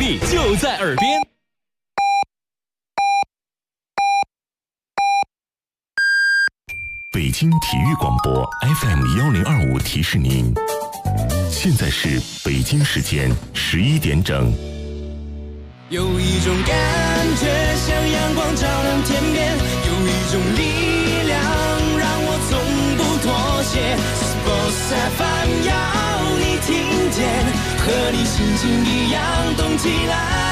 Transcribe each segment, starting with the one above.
力就在耳边。 北京体育广播 FM1025提示您，现在是北京时间11点整。 有一种感觉像阳光照亮天边，有一种力量让我从不妥协。Sports FM 要你听见，和你心情一样动起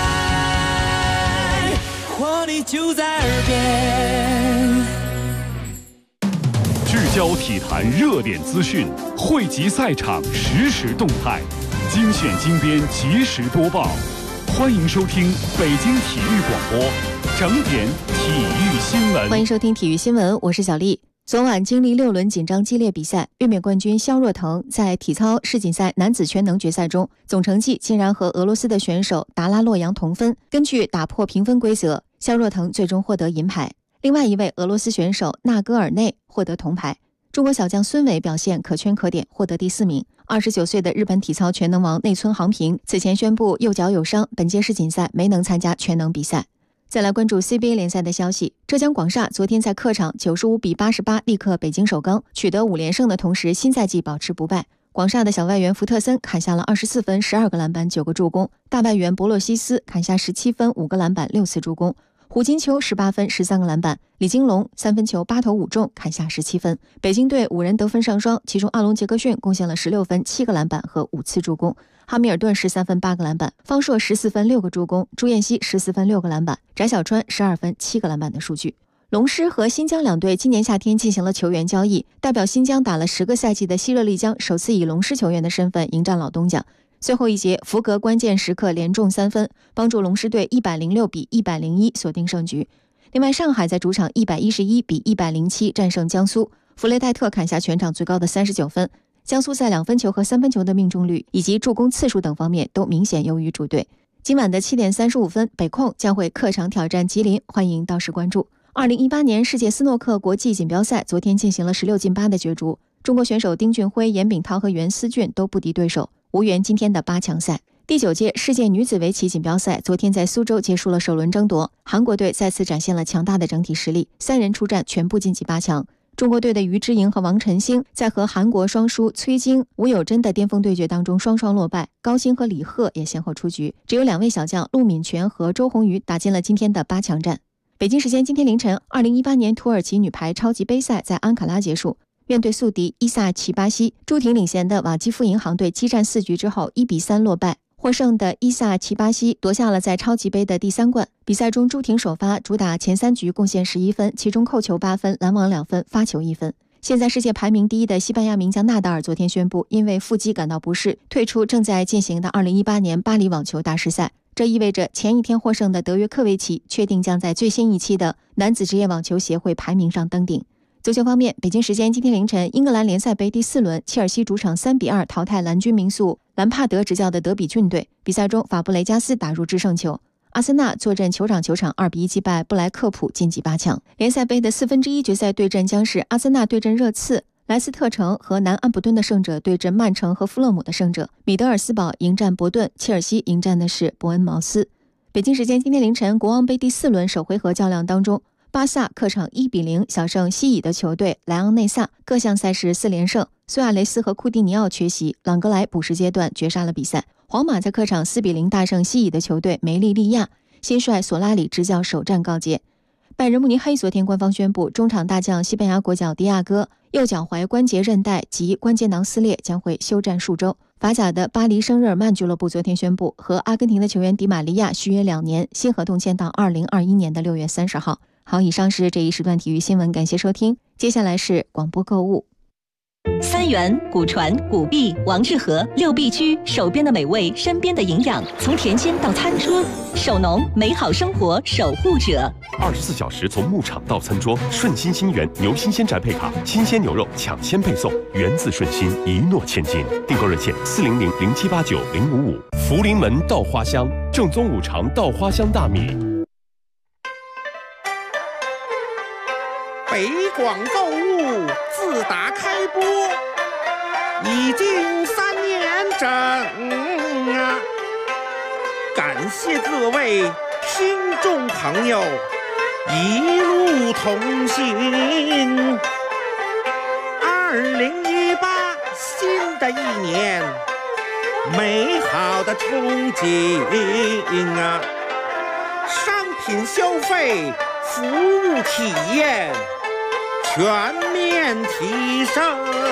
来，活力就在耳边。 聚焦体坛热点资讯，汇集赛场实时动态，精选精编及时播报。欢迎收听北京体育广播，整点体育新闻。 欢迎收听体育新闻，我是小丽。昨晚经历6轮紧张激烈比赛，卫冕冠军肖若腾在体操世锦赛男子全能决赛中，总成绩竟然和俄罗斯的选手达拉洛扬同分。根据打破评分规则，肖若腾最终获得银牌。另外一位俄罗斯选手纳戈尔内获得铜牌。中国小将孙伟表现可圈可点，获得第4名。29岁的日本体操全能王内村航平此前宣布右脚有伤，本届世锦赛没能参加全能比赛。再来关注 CBA 联赛的消息，浙江广厦昨天在客场95比88力克北京首钢，取得5连胜的同时，新赛季保持不败。广厦的小外援福特森砍下了24分、12个篮板、9个助攻，大外援博洛西斯砍下17分、5个篮板、6次助攻。胡金秋18分13个篮板，李金龙3分球8投5中，砍下17分。北京队5人得分上双，其中阿隆杰克逊贡献了16分7个篮板和5次助攻，哈密尔顿13分8个篮板，方硕14分6个助攻，朱彦西14分6个篮板，翟小川12分7个篮板的数据。龙狮和新疆两队今年夏天进行了球员交易，代表新疆打了10个赛季的西热力江首次以龙狮球员的身份迎战老东家。最后一节，福格关键时刻连中3分，帮助龙狮队106比101锁定胜局。另外，上海在主场111比107战胜江苏，弗雷戴特砍下全场最高的39分。江苏在2分球和3分球的命中率以及助攻次数等方面都明显优于主队。今晚的7点35分，北控将会客场挑战吉林，欢迎到时关注。2018年世界斯诺克国际锦标赛昨天进行了16进8的角逐，中国选手丁俊晖、严炳涛和袁思俊都不敌对手，无缘今天的8强赛。第9届世界女子围棋锦标赛昨天在苏州结束了首轮争夺，韩国队再次展现了强大的整体实力，3人出战全部晋级8强。中国队的于之莹和王晨星在和韩国双姝崔晶、吴有贞的巅峰对决当中双双落败，高鑫和李贺也先后出局，只有2位小将陆敏泉和周红瑜打进了今天的8强战。北京时间今天凌晨，2018年土耳其女排超级杯赛在安卡拉结束。面对宿敌伊萨奇巴西，朱婷领衔的瓦基夫银行队激战4局之后1比3落败，获胜的伊萨奇巴西夺下了在超级杯的第3冠。比赛中，朱婷首发主打前3局贡献11分，其中扣球8分，拦网2分，发球1分。现在世界排名第1的西班牙名将纳达尔昨天宣布，因为腹肌感到不适，退出正在进行的2018年巴黎网球大师赛。这意味着前一天获胜的德约科维奇确定将在最新一期的男子职业网球协会排名上登顶。足球方面，北京时间今天凌晨，英格兰联赛杯第4轮，切尔西主场3比2淘汰蓝军名宿兰帕德执教的德比郡队。比赛中，法布雷加斯打入制胜球。阿森纳坐镇球场2比1击败布莱克普，晋级8强。联赛杯的1/4决赛对阵将是阿森纳对阵热刺，莱斯特城和南安普敦的胜者对阵曼城和富勒姆的胜者，米德尔斯堡迎战伯顿，切尔西迎战的是伯恩茅斯。北京时间今天凌晨，国王杯第4轮首回合较量当中，巴萨客场1比0小胜西乙的球队莱昂内萨，各项赛事4连胜。苏亚雷斯和库蒂尼奥缺席，朗格莱补时阶段绝杀了比赛。皇马在客场4比0大胜西乙的球队梅利利亚，新帅索拉里执教首战告捷。拜仁慕尼黑昨天官方宣布，中场大将西班牙国脚迪亚哥右脚踝关节韧带及关节囊撕裂，将会休战数周。法甲的巴黎圣日耳曼俱乐部昨天宣布，和阿根廷的球员迪玛利亚续约2年，新合同签到2021年的6月30号。好，以上是这一时段体育新闻，感谢收听。接下来是广播购物。 三元、古传、古币、王致和6必居，手边的美味，身边的营养，从甜心到餐桌，手农美好生活守护者。 24小时从牧场到餐桌，顺心新源牛新鲜宅配卡，新鲜牛肉抢先配送，源自顺心，一诺千金。订购热线40007890555。福临门稻花香，正宗五常稻花香大米。 北广购物自打开播已经3年整啊， 感谢各位听众朋友一路同行。2018新的一年，美好的憧憬啊！商品消费、服务体验全面提升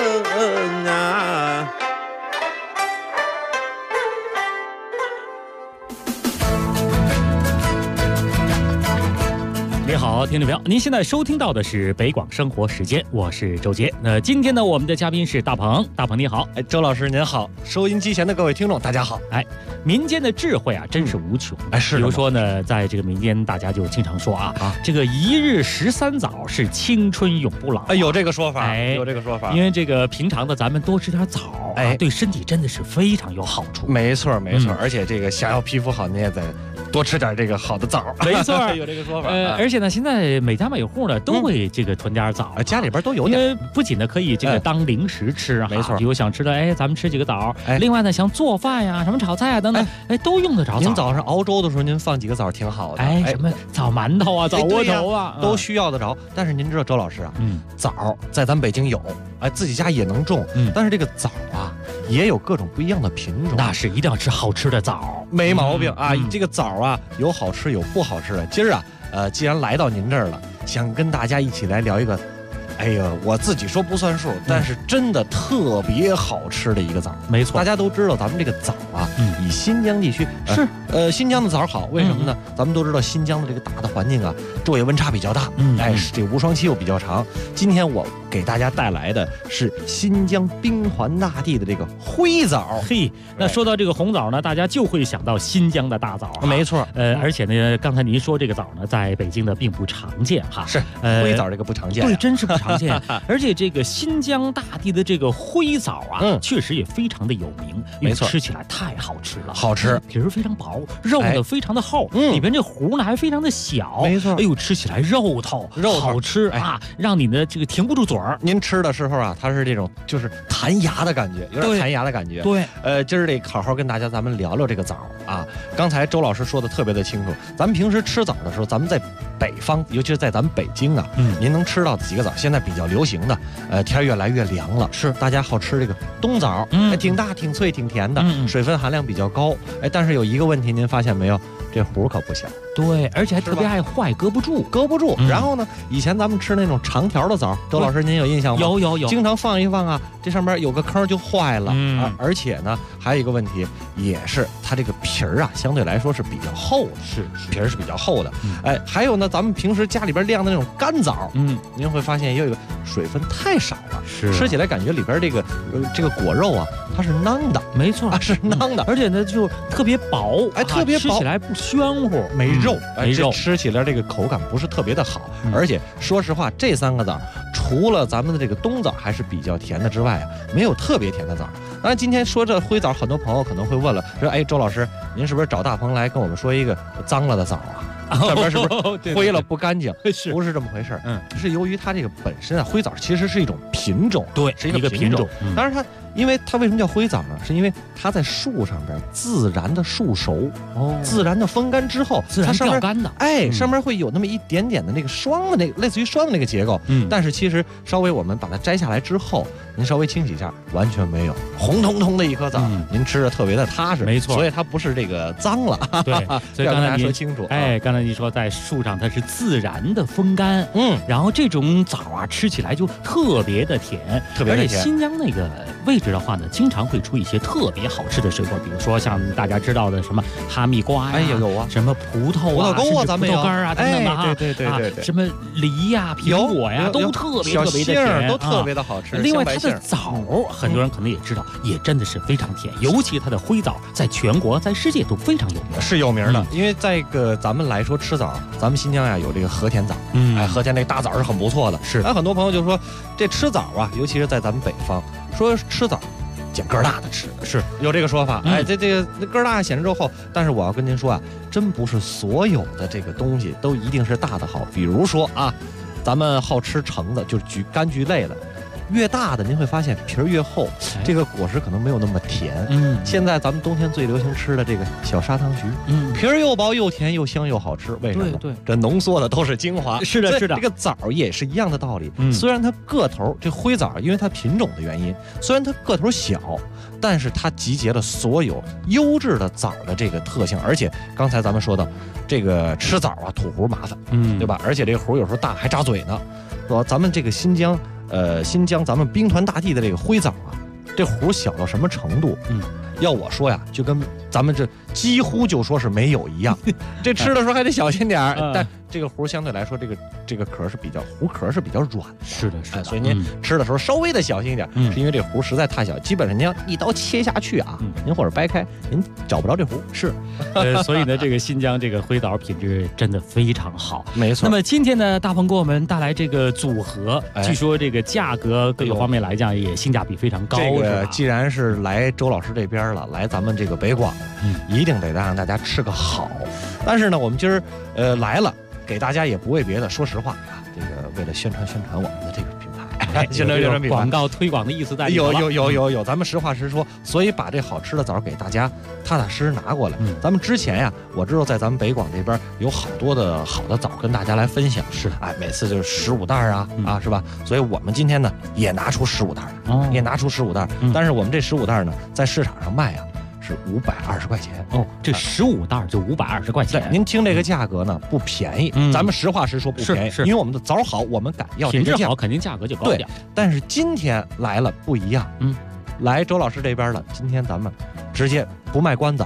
啊！ 你好，听众朋友，您现在收听到的是北广生活时间，我是周杰。那今天呢，我们的嘉宾是大鹏，大鹏你好。 周老师您好，收音机前的各位听众大家好。 民间的智慧啊，真是无穷。 是。 比如说呢，在这个民间，大家就经常说啊，这个一日13枣是青春永不老。 有这个说法，有这个说法。 因为这个平常的咱们多吃点枣，对身体真的是非常有好处。 没错，没错。而且这个想要皮肤好，你也得多吃点这个好的枣。 没错， 有这个说法。 而且呢，现在每家每户呢都会这个囤点枣， 家里边都有点。 因为不仅呢可以这个当零食吃， 没错。 比如想吃的，咱们吃几个枣。另外呢，像做饭呀、什么炒菜啊等等，都用得着枣。 您早上熬粥的时候，您放几个枣挺好的。 什么枣馒头啊、枣窝头啊， 都需要得着。但是您知道，周老师啊，枣在咱北京有，自己家也能种。但是这个枣啊，也有各种不一样的品种。 那是一定要吃好吃的枣， 没毛病啊。这个枣啊，有好吃有不好吃的。今儿啊，既然来到您这儿了，想跟大家一起来聊一个，我自己说不算数，但是真的特别好吃的一个枣。 没错， 大家都知道咱们这个枣啊，以新疆地区是新疆的枣好，为什么呢？咱们都知道新疆的这个大的环境啊，昼夜温差比较大，这个无霜期又比较长。今天我给大家带来的是新疆宾环大地的这个灰枣。 那说到这个红枣呢，大家就会想到新疆的大枣。 没错， 而且呢，刚才您说这个枣呢，在北京的并不常见哈。 是，灰枣这个不常见。 对，真是不常见。而且这个新疆大地的这个灰枣啊，确实也非常的有名。 没错， 吃起来太好吃了， 好吃， 皮儿非常薄，肉呢非常的厚，里边这核呢还非常的小。 没错， 吃起来肉透好吃啊，让你的这个停不住嘴儿。 您吃的时候啊，它是这种就是弹牙的感觉，有点弹牙的感觉。 对， 今儿得好好跟咱们聊聊这个枣啊。刚才周老师说的特别的清楚，咱们平时吃枣的时候，咱们在北方，尤其是在咱们北京啊，您能吃到几个枣？现在比较流行的，天越来越凉了， 是大家好吃这个冬枣，挺大、挺脆、挺甜的，水分含量比较高，但是有一个问题，您发现没有？这核可不小。 对，而且还特别爱坏，搁不住。 然后呢，以前咱们吃那种长条的枣，周老师您有印象吗？ 有， 经常放一放啊，这上面有个坑就坏了。而且呢，还有一个问题，也是它这个皮儿啊，相对来说是比较厚的， 是皮儿是比较厚的。还有呢，咱们平时家里边晾的那种干枣，您会发现也有一个水分太少了，吃起来感觉里边这个果肉啊，它是囊的。 没错， 是囊的， 而且呢就特别薄， 特别薄， 吃起来不暄乎， 没肉， 吃起来这个口感不是特别的好。而且说实话，这3个枣除了咱们的这个冬枣还是比较甜的之外啊，没有特别甜的枣。当然，今天说这灰枣，很多朋友可能会问了，说周老师，您是不是找大鹏来跟我们说一个脏了的枣啊？上边是不是灰了不干净？不是这么回事。是由于它这个本身啊，灰枣其实是一种品种， 对， 是一个品种。当然因为它为什么叫灰枣呢？是因为它在树上边自然的树熟，自然的风干之后， 自然掉干的， 上面会有那么一点点的那个霜的那个类似于霜的那个结构。但是其实稍微我们把它摘下来之后，您稍微清洗一下，完全没有，红彤彤的一颗枣，您吃着特别的踏实。 没错， 所以它不是这个脏了。 对，所以刚才说清楚。 刚才你说在树上它是自然的风干，然后这种枣啊吃起来就特别的甜， 特别的甜。 而且新疆那个位置的话呢，经常会出一些特别好吃的水果，比如说像大家知道的什么哈密瓜呀， 有啊， 什么葡萄沟啊， 咱们葡萄干啊等等的哈， 对， 什么梨呀、苹果呀，都特别的甜， 都特别的好吃。 另外，它的枣，很多人可能也知道，也真的是非常甜，尤其它的灰枣，在全国、在世界都非常有名， 是有名的。因为在咱们来说吃枣，咱们新疆呀有这个和田枣，和田那大枣是很不错的。 是， 很多朋友就说这吃枣啊，尤其是在咱们北方，说吃枣捡个儿大的吃， 是有这个说法。这个个儿大显示之后，但是我要跟您说啊，真不是所有的这个东西都一定是大的好。比如说啊，咱们好吃橙子，就是柑橘类的， 越大的您会发现皮儿越厚，这个果实可能没有那么甜。现在咱们冬天最流行吃的这个小砂糖橘，皮儿又薄又甜又香又好吃，为什么？ 对， 这浓缩的都是精华。 是的，是的。 这个枣也是一样的道理，虽然它个头，这灰枣因为它品种的原因，虽然它个头小，但是它集结了所有优质的枣的这个特性，而且刚才咱们说到，这个吃枣啊吐核麻烦，对吧？而且这个核有时候大还扎嘴呢，说咱们这个新疆咱们兵团大地的这个灰枣啊，这核小到什么程度？要我说呀，就跟咱们这几乎就说是没有一样，这吃的时候还得小心点儿，但这个核相对来说，这个壳是比较核壳是比较软的， 是的， 所以您吃的时候稍微的小心一点，是因为这核实在太小，基本上您要一刀切下去啊，您或者掰开，您找不着这核。 是，所以呢，这个新疆这个灰枣品质真的非常好， 没错。 那么今天呢，大鹏给我们带来这个组合，据说这个价格各个方面来讲也性价比非常高。 这个既然是来周老师这边了，来咱们这个北广，一定得让大家吃个好。但是呢，我们今儿来了。给大家也不为别的，说实话啊，这个为了宣传我们的这个品牌， 宣传品牌，广告推广的意思在里头。 有，咱们实话实说，所以把这好吃的枣给大家踏踏实实拿过来。咱们之前呀，我知道在咱们北广这边有好多的好的枣跟大家来分享， 是每次就是15袋啊，是吧？所以我们今天呢也拿出15袋来，也拿出15袋，但是我们这15袋呢在市场上卖啊。是520块钱这15袋就520块钱。 您听这个价格呢不便宜，咱们实话实说不便宜，因为我们的枣好，我们敢要这个价， 品质好肯定价格就高点。 但是今天来了不一样，来周老师这边了，今天咱们直接不卖关子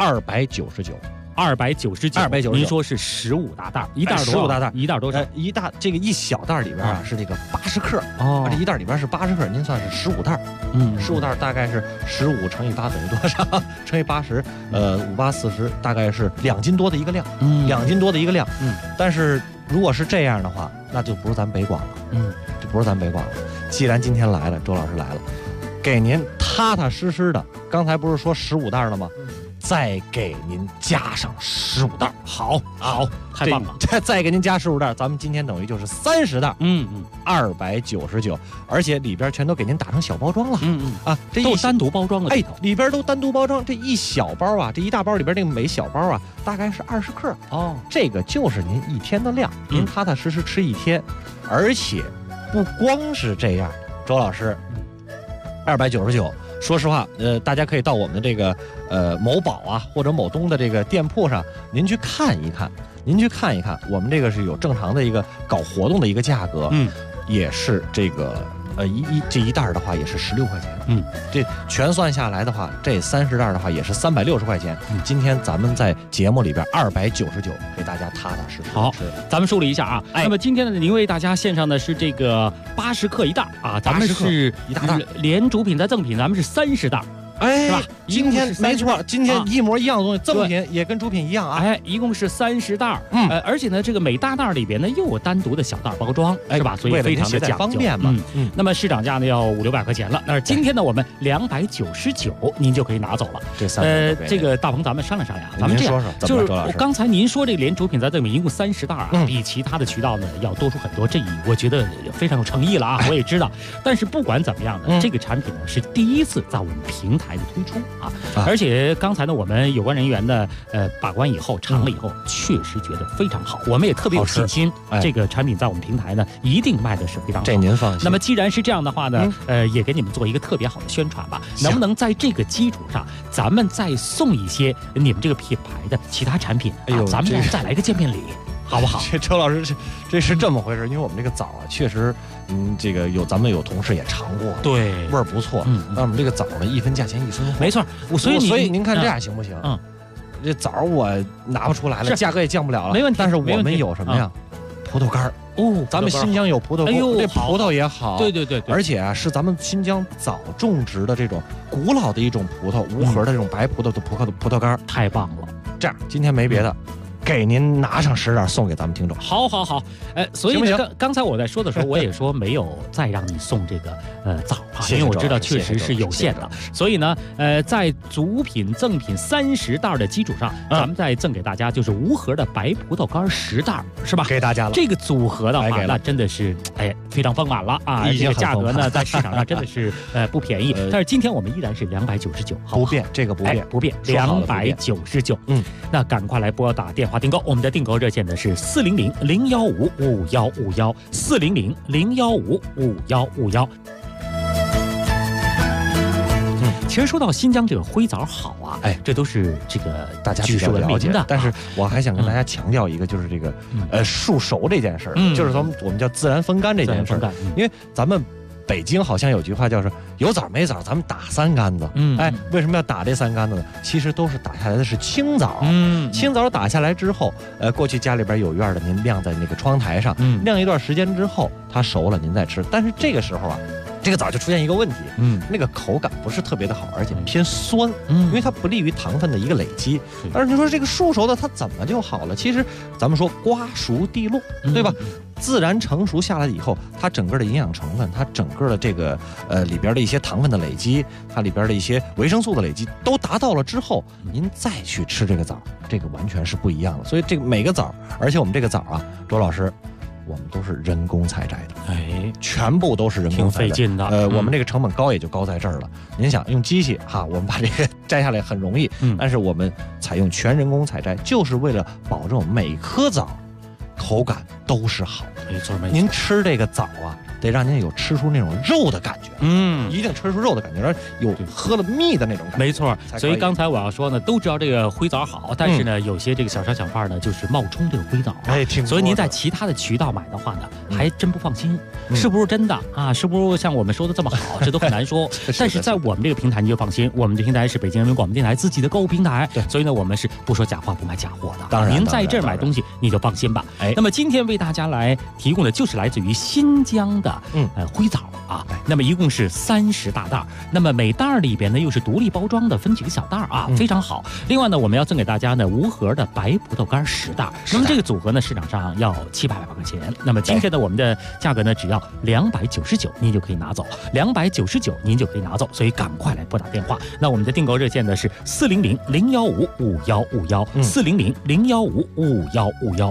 ，299。299， 您说是15大袋，一袋 15大袋， 一袋多少？ 这个一小袋里边啊是这个80克哦， 这一袋里边是80克，您算是15袋，15袋大概是15乘以8等于多少？乘以80，5、8、40，大概是2斤多的一个量，2斤多的一个量，但是如果是这样的话，那就不是咱北广了，就不是咱北广了。既然今天来了，周老师来了，给您踏踏实实的，刚才不是说15袋了吗？再给您加上15袋，好， 太棒了！ 再给您加15袋，咱们今天等于就是30袋，299，而且里边全都给您打成小包装了，这都单独包装了， 里边都单独包装。这一小包啊，这一大包里边这个每小包啊，大概是20克这个就是您一天的量，您踏踏实实吃一天，而且不光是这样，周老师，299。说实话，大家可以到我们的这个某宝啊或者某东的这个店铺上，您去看一看，我们这个是有正常的一个搞活动的一个价格，也是这个这一袋的话也是16块钱，这全算下来的话，这30袋的话也是360块钱。今天咱们在节目里边299给大家踏踏实实。 好，咱们梳理一下啊。那么今天呢，您为大家献上的是这个80克一袋啊，咱们是一大袋， 连主品再赠品，咱们是30袋。是吧？ 今天没错，今天一模一样的东西，赠品也跟主品一样啊。 一共是30袋，而且呢，这个每大袋里边呢又有单独的小袋包装，是吧？所以非常的讲究， 方便嘛。 那么市场价呢要500-600块钱了，但是今天呢我们299，您就可以拿走了。这个大鹏，咱们商量商量，咱们这样，就是刚才您说这个连主品再赠品一共30袋啊，比其他的渠道呢要多出很多，这我觉得非常有诚意了啊。我也知道，但是不管怎么样呢，这个产品呢是第一次在我们平台的推出啊，而且刚才呢，我们有关人员呢，把关以后尝了以后，确实觉得非常好，我们也特别有信心，这个产品在我们平台呢，一定卖的是非常好。 这您放心。 那么既然是这样的话呢，也给你们做一个特别好的宣传吧，能不能在这个基础上，咱们再送一些你们这个品牌的其他产品？咱们再来个见面礼。好不好？ 周老师，这是这么回事，因为我们这个枣啊，确实，这个咱们有同事也尝过， 对， 味儿不错。那我们这个枣呢，一分价钱一分货， 没错。所以您看这样行不行？这枣我拿不出来了，价格也降不了了， 没问题。 但是我们有什么呀？葡萄干咱们新疆有葡萄干，这葡萄也好， 对， 而且啊，是咱们新疆早种植的这种古老的一种葡萄，无核的这种白葡萄的葡萄干， 太棒了。 这样，今天没别的。 给您拿上10袋送给咱们听众。 好，所以呢，刚才我在说的时候，我也说没有再让你送这个枣啊，因为我知道确实是有限的，所以呢，在组品赠品30袋的基础上，咱们再赠给大家就是无核的白葡萄干10袋，是吧？ 给大家了。 这个组合的话，那真的是非常丰满了啊！这个价格呢，在市场上真的是不便宜，但是今天我们依然是299， 不变，这个不变 299。那赶快来拨打电话订购，我们的订购热线呢是400-015-5151，400-015-5151。其实说到新疆这个灰枣好啊，这都是这个大家比较了解的。但是我还想跟大家强调一个，就是这个树熟这件事儿，就是说我们叫自然风干这件事儿。因为咱们北京好像有句话叫是有枣没枣，咱们打3竿子。为什么要打这3竿子呢？其实都是打下来的是青枣。青枣打下来之后，过去家里边有院的，您晾在那个窗台上，晾一段时间之后，它熟了您再吃。但是这个时候啊，这个枣就出现一个问题，那个口感不是特别的好，而且偏酸，因为它不利于糖分的一个累积。但是你说这个熟熟的它怎么就好了？其实咱们说瓜熟蒂落，对吧？自然成熟下来以后，它整个的营养成分，它整个的这个里边的一些糖分的累积，它里边的一些维生素的累积都达到了之后，您再去吃这个枣，这个完全是不一样的。所以这个每个枣，而且我们这个枣啊，周老师，我们都是人工采摘的，全部都是人工采摘， 挺费劲的。 我们这个成本高也就高在这儿了。您想用机器哈，我们把这个摘下来很容易，但是我们采用全人工采摘，就是为了保证每颗枣口感都是好。 没错。 您吃这个枣啊，得让您有吃出那种肉的感觉，一定吃出肉的感觉，然后有喝了蜜的那种感觉。 没错。所以刚才我要说呢，都知道这个灰枣好，但是呢，有些这个小商小贩呢，就是冒充这个灰枣，所以您在其他的渠道买的话呢，还真不放心，是不是真的啊？是不是像我们说的这么好？这都很难说。但是在我们这个平台你就放心，我们的平台是北京人民广播电台自己的购物平台，所以呢，我们是不说假话不卖假货的。 当然， 您在这儿买东西你就放心吧。那么今天为大家来提供的就是来自于新疆的灰枣啊，那么一共是30大袋，那么每袋里边呢又是独立包装的，分几个小袋啊，非常好。另外呢，我们要赠给大家呢无核的白葡萄干10袋，那么这个组合呢市场上要700块钱，那么今天呢我们的价格呢只要299，您就可以拿走，299您就可以拿走，所以赶快来拨打电话。那我们的订购热线呢是400-015-5151，400-015-5151。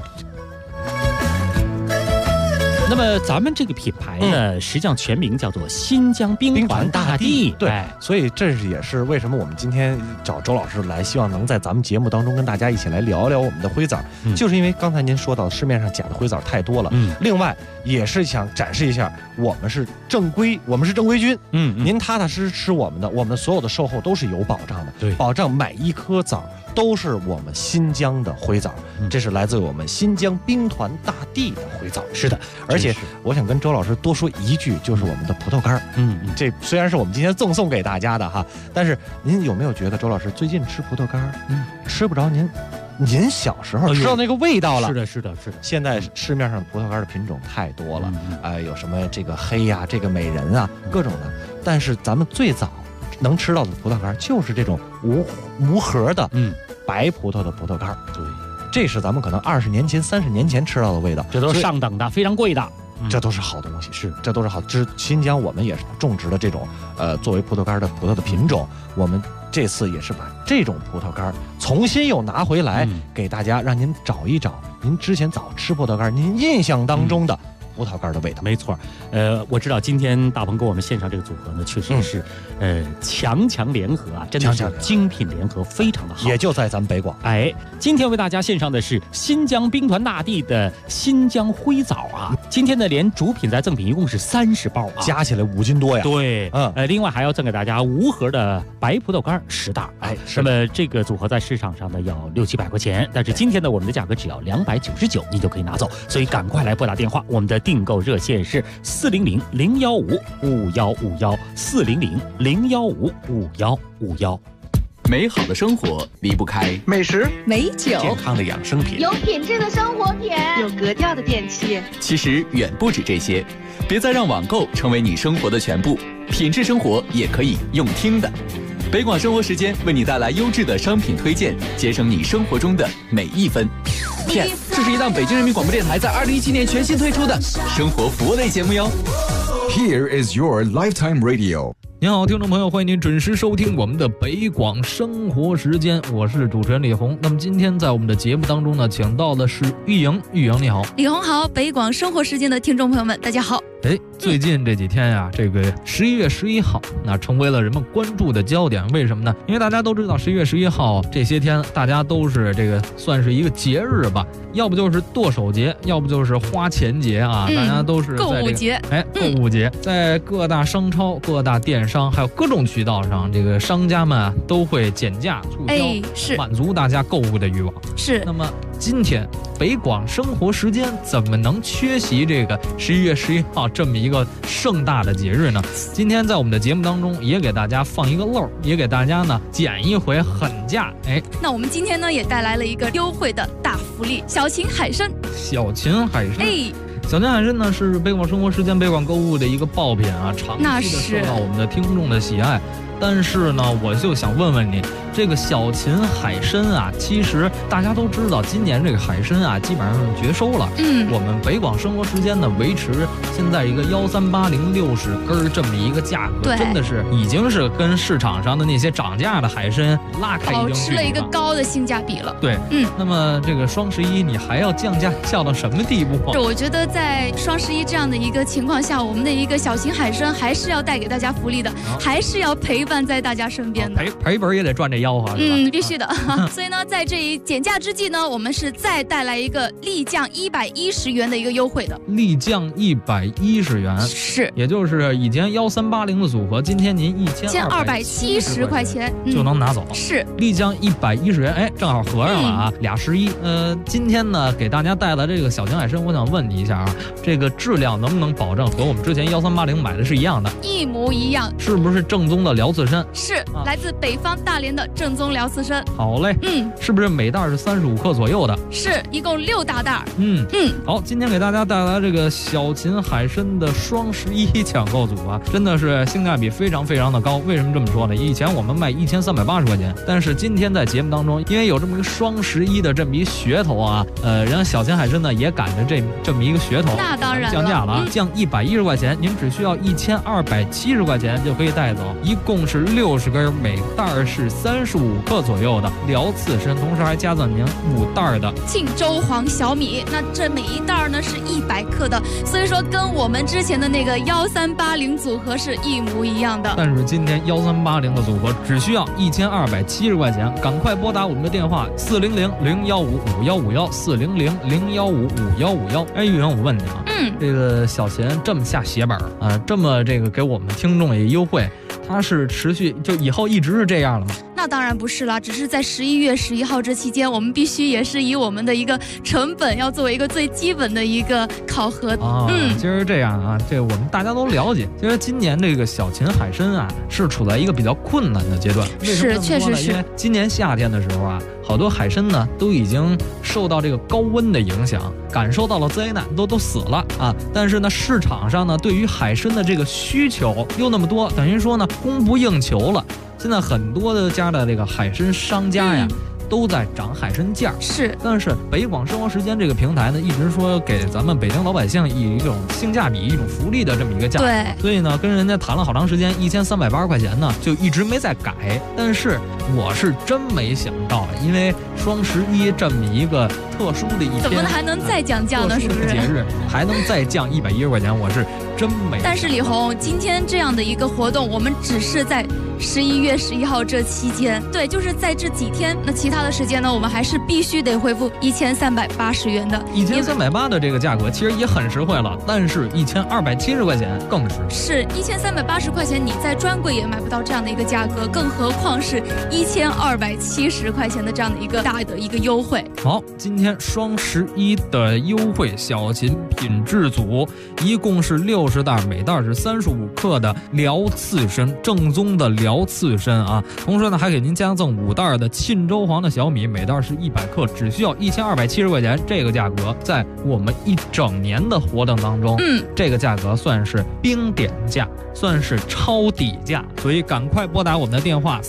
那么咱们这个品牌呢，实际上全名叫做新疆兵团大地。 对，所以这也是为什么我们今天找周老师来，希望能在咱们节目当中跟大家一起来聊聊我们的灰枣，就是因为刚才您说到市面上假的灰枣太多了，另外也是想展示一下我们是正规军，您踏踏实实吃我们的所有的售后都是有保障的， 对， 保障每一颗枣都是我们新疆的灰枣，这是来自我们新疆兵团大地的灰枣。 是的， 而且我想跟周老师多说一句，就是我们的葡萄干，这虽然是我们今天赠送给大家的哈，但是您有没有觉得周老师最近吃葡萄干，吃不着您小时候吃到那个味道了？ 是的。 现在市面上葡萄干的品种太多了，有什么这个黑呀，这个美人啊，各种的。但是咱们最早能吃到的葡萄干就是这种无核的白葡萄的葡萄干。 对， 这是咱们可能20年前、30年前吃到的味道， 这都是上等的，非常贵的。 这都是好东西，这都是好。新疆我们也是种植的这种作为葡萄干的葡萄的品种，我们这次也是把这种葡萄干重新又拿回来给大家，让您找一找您之前早吃葡萄干您印象当中的葡萄干的味道。 没错，我知道今天大鹏给我们献上这个组合呢，确实是强联合啊，真的是精品联合，非常的好。 也就在咱们北广。 今天为大家献上的是新疆兵团大地的新疆灰枣啊，今天呢连主品再赠品一共是30包啊， 加起来5斤多呀。 对，另外还要赠给大家无核的白葡萄干10袋。那么这个组合在市场上呢要600-700块钱，但是今天呢我们的价格只要299，你就可以拿走，所以赶快来拨打电话，我们的订购热线是400-015-5151，400-015-5151。 美好的生活离不开美食、 美酒、 健康的养生品， 有品质的生活品， 有格调的电器。 其实远不止这些，别再让网购成为你生活的全部，品质生活也可以用听的。 北广生活时间为你带来优质的商品推荐，节省你生活中的每一分。Yes， 这是一档北京人民广播电台在2017年全新推出的生活服务类节目哟。 Here is your lifetime radio。 您好，听众朋友，欢迎您准时收听我们的北广生活时间，我是主持人李红。那么今天在我们的节目当中呢，请到的是玉莹，玉莹你好。 李红好，北广生活时间的听众朋友们，大家好。 最近这几天呀，这个11月11号，那成为了人们关注的焦点。为什么呢？因为大家都知道11月11号这些天，大家都是这个算是一个节日吧，要不就是剁手节，要不就是花钱节啊，大家都是在、 购物节。 购物节，在各大商超、各大电商还有各种渠道上，这个商家们都会减价促销，满足大家购物的欲望。 是。 那么今天北广生活时间怎么能缺席这个11月11号这么一个盛大的节日呢？今天在我们的节目当中也给大家放一个漏，也给大家呢减一回狠价。 那我们今天呢也带来了一个优惠的大福利，小秦海参。 小秦海参。小秦海参呢是北广生活时间、北广购物的一个爆品啊，长期的受到我们的听众的喜爱。但是呢，我就想问问你，这个小秦海参啊，其实大家都知道，今年这个海参啊，基本上绝收了。我们北广生活时间呢，维持现在一个13806根这么一个价格，真的是已经是跟市场上的那些涨价的海参拉开一定距离了，保持了一个高的性价比了。 对，那么这个双11你还要降价降到什么地步？ 我觉得在双11这样的一个情况下，我们的一个小秦海参还是要带给大家福利的，还是要陪伴在大家身边的， 赔本也得赚这吆喝，是吧？ 必须的。所以呢，在这一减价之际呢，我们是再带来一个立降110元的一个优惠的， 立降110元， 是， 也就是以前1380的组合，今天您 1270块钱就能拿走， 是立降110元，正好合上了啊，俩11。今天呢，给大家带来这个小秦海参，我想问你一下啊，这个质量能不能保证和我们之前1380买的是一样的？ 一模一样， 是不是正宗的辽刺参？ 是，来自北方大连的正宗辽刺参。 好嘞，是不是每袋是35克左右的？ 是，一共6大袋。 好，今天给大家带来这个小秦海参的双11抢购组啊，真的是性价比非常非常的高。为什么这么说呢？以前我们卖1380块钱，但是今天在节目当中，因为有这么一个双11的这么一噱头啊，人家小秦海参呢也赶着这么一个噱头， 那当然降价了，降110块钱，您只需要1270块钱就可以带走，一共是60根，每袋是35克左右的辽刺参，同时还加赠您5袋的庆州黄小米。那这每一袋呢是100克的，所以说跟我们之前的那个1380组合是一模一样的。 但是今天1380的组合只需要1270块钱，赶快拨打我们的电话400-015-5151，400-015-5151。玉莹，我问你啊，这个小秦这么下血本啊，这么这个给我们听众也优惠，它是持续就以后一直是这样了吗？ 那当然不是了，只是在11月11号这期间，我们必须也是以我们的一个成本要作为一个最基本的一个考核。 其实这样啊，这我们大家都了解。其实今年这个小秦海参啊，是处在一个比较困难的阶段。为什么这么说呢？ 确实是。 因为今年夏天的时候啊，好多海参呢都已经受到这个高温的影响，感受到了灾难，都死了啊。但是呢，市场上呢对于海参的这个需求又那么多，等于说呢供不应求了。现在很多的家的这个海参商家呀，都在涨海参价。 是， 但是北广生活时间这个平台呢，一直说给咱们北京老百姓以一种性价比、一种福利的这么一个价格。 对， 所以呢，跟人家谈了好长时间，1380块钱呢，就一直没再改。但是我是真没想到，因为双11这么一个特殊的一天， 怎么还能再降价呢？是不是？ 节日还能再降110块钱，我是真没。 但是李红，今天这样的一个活动，我们只是在11月11号这期间，对，就是在这几天。那其他的时间呢，我们还是必须得恢复1380元的。 1380的这个价格其实也很实惠了，但是1270块钱更是。 是1380块钱，你在专柜也买不到这样的一个价格，更何况是1270块钱的这样的一个大的一个优惠。 好，今天双11的优惠小秦品质组，一共是60袋，每袋是35克的辽刺参，正宗的辽辽刺参啊。同时呢，还给您加赠5袋的沁州黄的小米，每袋是100克，只需要1270块钱。这个价格在我们一整年的活动当中，这个价格算是冰点价，算是超底价。所以赶快拨打我们的电话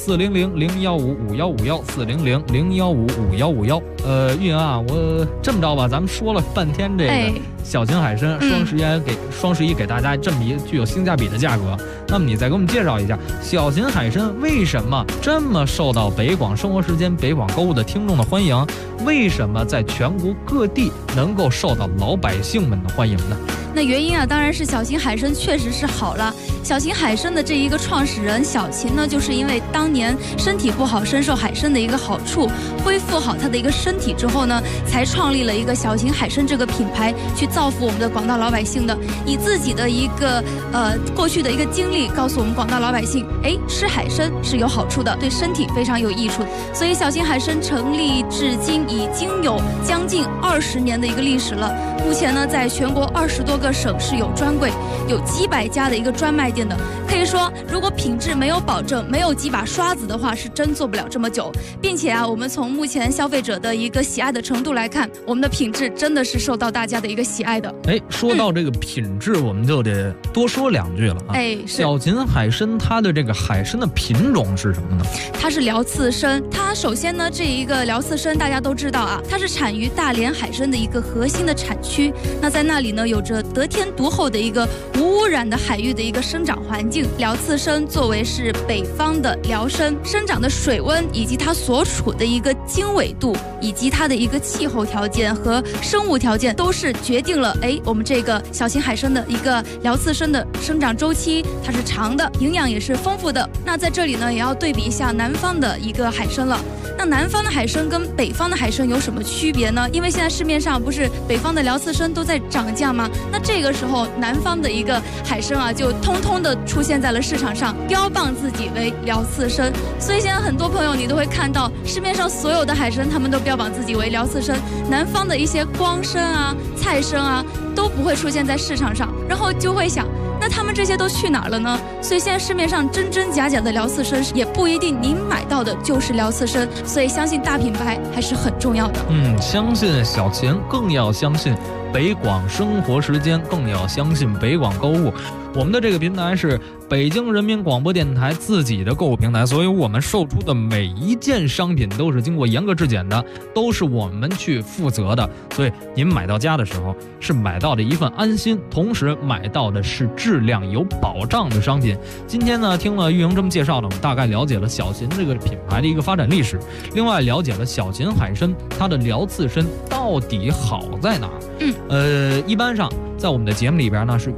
400-015-5151，400-015-5151。运啊，我这么着吧，咱们说了半天这个小秦海参，双十一给大家这么一个具有性价比的价格。那么你再给我们介绍一下小秦海参为什么这么受到北广生活时间、北广购物的听众的欢迎？为什么在全国各地能够受到老百姓们的欢迎呢？ 那原因啊，当然是小秦海参确实是好了。小秦海参的这一个创始人小秦呢，就是因为当年身体不好，深受海参的一个好处，恢复好他的一个身体之后呢，才创立了一个小秦海参这个品牌，去造福我们的广大老百姓的。以自己的一个过去的一个经历，告诉我们广大老百姓，吃海参是有好处的，对身体非常有益处。所以小秦海参成立至今已经有将近20年的一个历史了。目前呢，在全国20多个省市有专柜，有几百家的一个专卖店的。可以说，如果品质没有保证，没有几把刷子的话，是真做不了这么久。并且啊，我们从目前消费者的一个喜爱的程度来看，我们的品质真的是受到大家的一个喜爱的。 说到这个品质，我们就得多说2句了啊。小秦海参它的这个海参的品种是什么呢？ 它是辽刺参。它首先呢，这一个辽刺参大家都知道啊，它是产于大连海参的一个核心的产区。那在那里呢，有着得天独厚的一个无污染的海域的一个生长环境。辽刺参作为是北方的辽参，生长的水温以及它所处的一个经纬度，以及它的一个气候条件和生物条件，都是决定了我们这个小秦海参的一个辽刺参的生长周期，它是长的，营养也是丰富的。那在这里呢，也要对比一下南方的一个海参了。那南方的海参跟北方的海参有什么区别呢？因为现在市面上不是北方的辽刺参都在涨价吗？那这个时候南方的一个海参啊，就通通的出现在了市场上，标榜自己为辽刺参。所以现在很多朋友你都会看到市面上所有的海参，他们都标榜自己为辽刺参，南方的一些光参啊、菜参啊都不会出现在市场上，然后就会想，那他们这些都去哪儿了呢？所以现在市面上真真假假的辽刺参也不一定您买到的就是辽刺参，所以相信大品牌还是很重要的。 相信小秦，更要相信北广生活时间，更要相信北广购物。我们的这个平台是北京人民广播电台自己的购物平台，所以我们售出的每一件商品都是经过严格质检的，都是我们去负责的。所以您买到家的时候是买到的一份安心，同时买到的是质量有保障的商品。今天呢，听了玉莹这么介绍呢，我们大概了解了小秦这个品牌的一个发展历史，另外了解了小秦海参它的辽刺参到底好在哪儿。一般上在我们的节目里边呢，是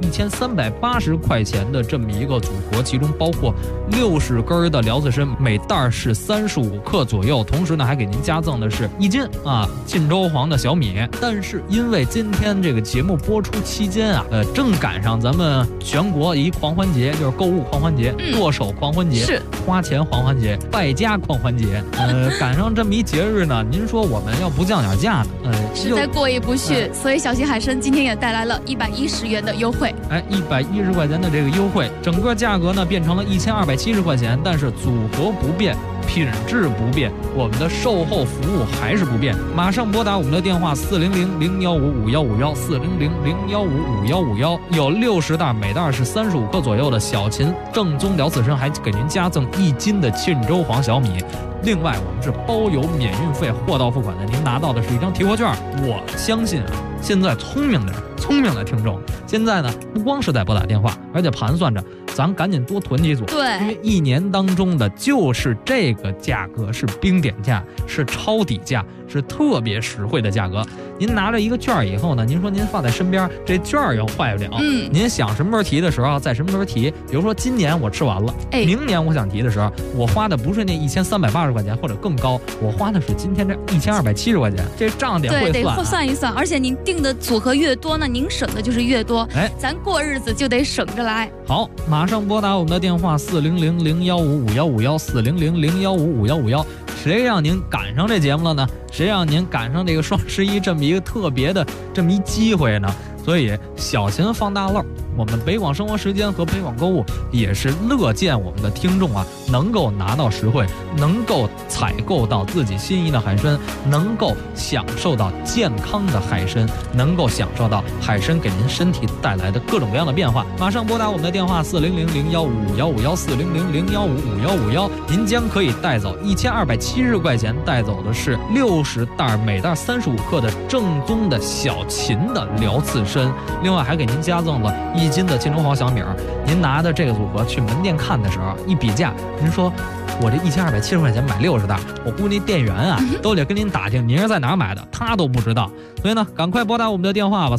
1380块钱的这么一个组合，其中包括60根的辽刺参，每袋是35克左右，同时呢还给您加赠的是1斤沁州黄的小米。但是因为今天这个节目播出期间啊，正赶上咱们全国一狂欢节，就是购物狂欢节、剁手狂欢节、是花钱狂欢节、败家狂欢节，赶上这么一节日呢，您说我们要不降点价呢？ 实在过意不去，所以小秦海参今天也带来了110元的优惠。 110块钱的这个优惠，整个价格呢变成了1270块钱，但是组合不变，品质不变，我们的售后服务还是不变。马上拨打我们的电话400-015-5151，400-015-5151，有60袋，每袋是35克左右的小秦正宗辽刺参，还给您加赠1斤的沁州黄小米。另外我们是包邮免运费，货到付款的，您拿到的是一张提货券。我相信现在聪明的听众现在呢，不光是在拨打电话，而且盘算着咱赶紧多囤几组。 对， 因为一年当中的就是这个价格，是冰点价，是超底价，是特别实惠的价格。您拿着一个券以后呢，您说您放在身边，这券又坏不了。您想什么时候提的时候，在什么时候提。比如说今年我吃完了，明年我想提的时候，我花的不是那1380块钱或者更高，我花的是今天这1270块钱。这账得会算， 得算一算。而且您定的组合越多呢，您省的就是越多。咱过日子就得省着来。 好，马上拨打我们的电话400-015-5151，400-015-5151。谁让您赶上这节目了呢？谁让您赶上这个双11这么一个特别的这么一机会呢？所以小秦放大漏， 我们北广生活时间和北广购物也是乐见我们的听众啊能够拿到实惠，能够采购到自己心仪的海参，能够享受到健康的海参，能够享受到海参给您身体带来的各种各样的变化。马上拨打我们的电话400-015-5151，400-015-5151，您将可以带走1270块钱，带走的是60袋，每袋35克的正宗的小秦的辽刺参，另外还给您加赠了1斤的金中黄小米。您拿的这个组合去门店看的时候一比价，您说我这1270块钱买60袋，我估计店员啊都得跟您打听您是在哪儿买的，他都不知道。所以呢，赶快拨打我们的电话吧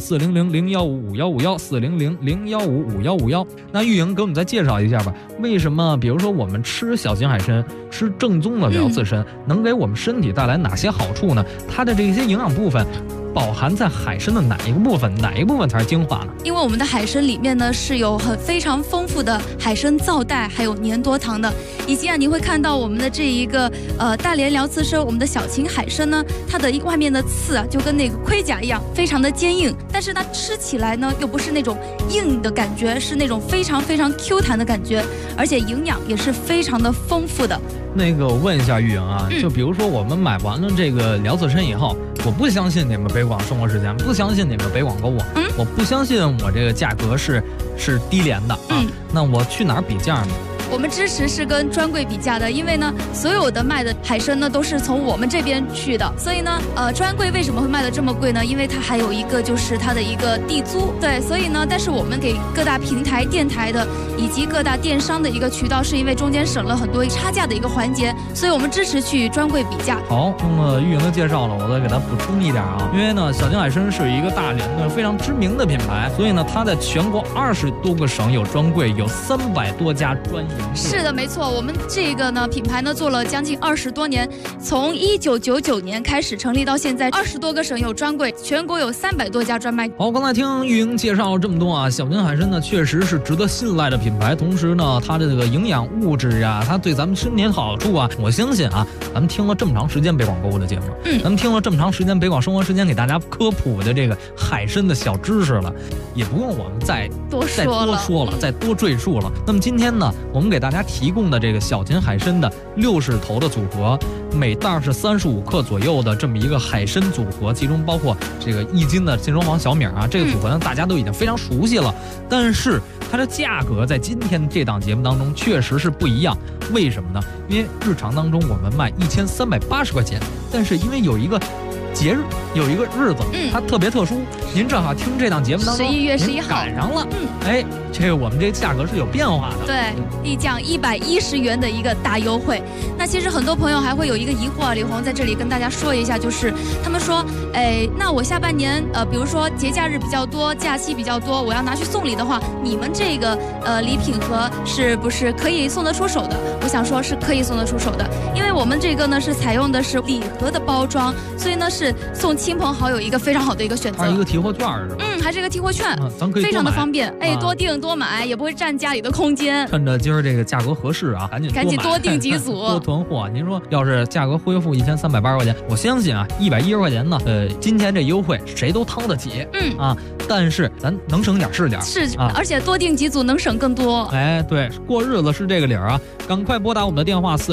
，400-015-5151，400-015-5151。那玉莹给我们再介绍一下吧，为什么比如说我们吃小秦海参，吃正宗的辽刺参，能给我们身体带来哪些好处呢？它的这些营养部分饱含在海参的哪一个部分？哪一部分才是精华呢？ 因为我们的海参里面呢是有非常丰富的海参皂带，还有粘多糖的，以及你会看到我们的这一个大连辽刺参，我们的小秦海参呢，它的外面的刺啊就跟那个盔甲一样，非常的坚硬，但是它吃起来呢又不是那种硬的感觉，是那种非常非常 Q 弹的感觉，而且营养也是非常的丰富的。 那个我问一下玉莹啊，就比如说我们买完了这个辽刺参以后，我不相信你们北广生活时间，不相信你们北广购物，我不相信我这个价格是低廉的啊，那我去哪儿比价呢？ 我们支持是跟专柜比价的，因为呢，所有的卖的海参呢都是从我们这边去的，所以呢，专柜为什么会卖的这么贵呢？因为它还有一个就是它的一个地租，对，所以呢，但是我们给各大平台、电台的以及各大电商的一个渠道，是因为中间省了很多差价的一个环节，所以我们支持去专柜比价。 好，那么玉莹的介绍了，我再给它补充一点啊，因为呢，小秦海参是一个大连的非常知名的品牌，所以呢，它在全国20多个省有专柜，有300多家专营。 是的，没错，我们这个呢品牌呢做了将近20多年，从1999年开始成立到现在，20多个省有专柜，全国有300多家专卖。 好，刚才听玉莹介绍了这么多啊，小秦海参呢确实是值得信赖的品牌，同时呢它的这个营养物质啊，它对咱们身体的好处啊，我相信啊，咱们听了这么长时间北广购物的节目，咱们听了这么长时间北广生活时间给大家科普的这个海参的小知识了，也不用我们再多说了，再多赘述了。那么今天呢，我们给大家提供的这个小秦海参的60头的组合，每袋是35克左右的这么一个海参组合，其中包括这个1斤的金中黄小米啊，这个组合呢大家都已经非常熟悉了，但是它的价格在今天这档节目当中确实是不一样。为什么呢？因为日常当中我们卖1380块钱，但是因为有一个节日，有一个日子，它特别特殊，您正好听这档节目当中 11月11号赶上了，哎，这个我们这价格是有变化的， 对，立降110元的一个大优惠。那其实很多朋友还会有一个疑惑啊，李红在这里跟大家说一下，就是他们说，哎，那我下半年比如说节假日比较多，假期比较多，我要拿去送礼的话，你们这个礼品盒是不是可以送得出手的？我想说是可以送得出手的，因为我们这个呢是采用的是礼盒的包装，所以呢是送亲朋好友一个非常好的一个选择。 还是一个提货券是吧？ 还是一个提货券， 咱可以非常的方便，哎，多订多买，也不会占家里的空间。 趁着今儿这个价格合适啊，赶紧多订几组， 多囤货。您说要是价格恢复1380块钱，我相信啊，110块钱呢，今天这优惠谁都掏得起，但是咱能省点是点， 而且多订几组能省更多。 哎，对，过日子是这个理儿啊，赶快拨打我们的电话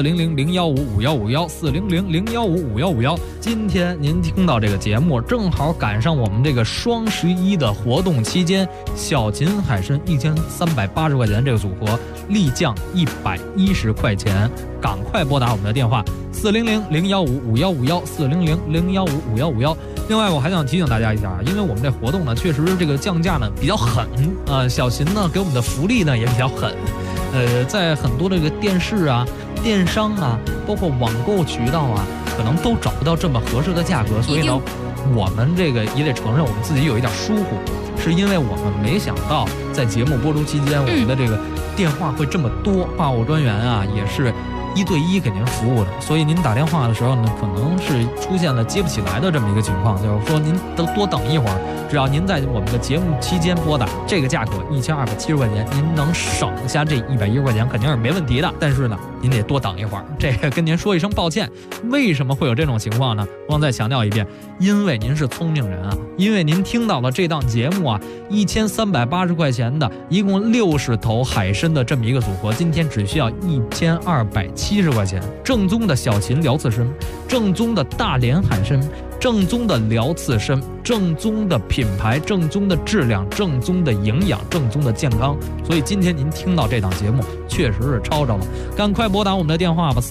400-015-5151，400-015-5151。今天您听到这个节目，正好赶上我们这个双11的活动期间，小秦海参1380块钱这个组合立降110块钱，赶快拨打我们的电话400-015-5151，400-015-5151。另外我还想提醒大家一下啊，因为我们这活动呢确实这个降价呢比较狠小秦呢给我们的福利呢也比较狠，在很多这个电视啊、电商啊，包括网购渠道啊，可能都找不到这么合适的价格，所以呢我们这个也得承认我们自己有一点疏忽，是因为我们没想到在节目播出期间我们的这个电话会这么多，话务专员啊也是 1对1给您服务的，所以您打电话的时候呢，可能是出现了接不起来的这么一个情况，就是说您都多等一会儿，只要您在我们的节目期间拨打，这个价格1270块钱，您能省下这110块钱肯定是没问题的。但是呢，您得多等一会儿，这个跟您说一声抱歉。为什么会有这种情况呢？我再强调一遍，因为您是聪明人啊，因为您听到了这档节目啊，1380块钱的，一共60头海参的这么一个组合，今天只需要1270块钱，正宗的小秦辽刺参，正宗的大连海参，正宗的辽刺参，正宗的品牌，正宗的质量，正宗的营养，正宗的健康。所以今天您听到这档节目确实是抄着了，赶快拨打我们的电话吧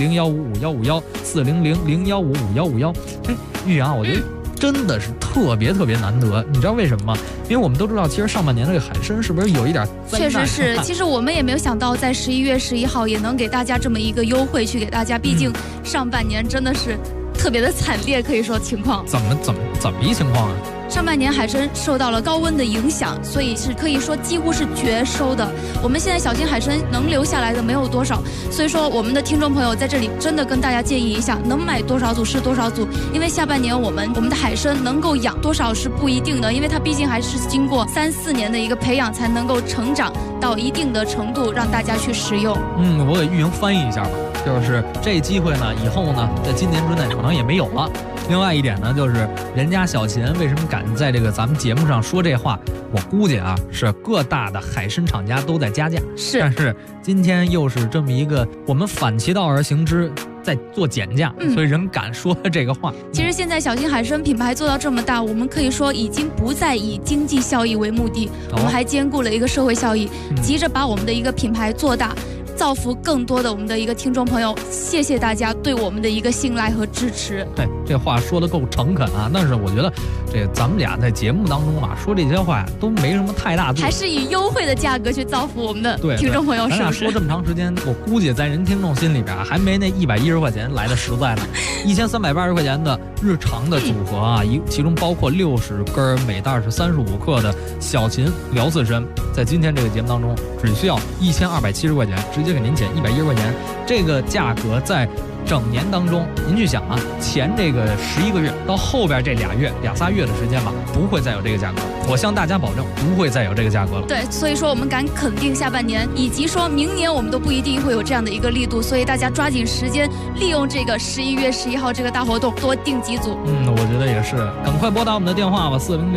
，400-0155-151，400-0155-151。玉阳，我觉得真的是特别难得，你知道为什么吗？因为我们都知道，其实上半年这个海参是不是有一点灾难？ 确实是，其实我们也没有想到，在11月11号也能给大家这么一个优惠去给大家，毕竟上半年真的是特别的惨烈，可以说情况。 怎么一情况啊？ 上半年海参受到了高温的影响，所以是可以说几乎是绝收的。我们现在小秦海参能留下来的没有多少，所以说我们的听众朋友在这里真的跟大家建议一下，能买多少组是多少组，因为下半年我们的海参能够养多少是不一定的，因为它毕竟还是经过3、4年的一个培养才能够成长到一定的程度，让大家去食用。 我给玉莹翻译一下吧，就是这机会呢，以后呢，在今年之内可能也没有了。另外一点呢，就是人家小秦为什么敢在这个咱们节目上说这话，我估计啊，是各大的海参厂家都在加价。但是今天又是这么一个我们反其道而行之，在做减价，所以人敢说这个话。 其实现在小秦海参品牌做到这么大，我们可以说已经不再以经济效益为目的，我们还兼顾了一个社会效益，急着把我们的一个品牌做大，造福更多的我们的一个听众朋友。谢谢大家对我们的一个信赖和支持。 对，这话说得够诚恳啊！但是我觉得这咱们俩在节目当中啊说这些话呀，都没什么太大度， 还是以优惠的价格去造福我们的听众朋友。 咱俩说这么长时间，我估计在人听众心里边还没那110块钱来的实在呢。1380块钱的日常的组合啊，其中包括60根，每袋是35克的小秦辽刺参，在今天这个节目当中只需要1270块钱，直接给您减110块钱。这个价格在整年当中，您去想啊，前这个11个月到后边这2三月的时间吧，不会再有这个价格。我向大家保证，不会再有这个价格了。 对，所以说我们敢肯定下半年，以及说明年我们都不一定会有这样的一个力度，所以大家抓紧时间，利用这个11月11号这个大活动，多订几组。 我觉得也是，赶快拨打我们的电话吧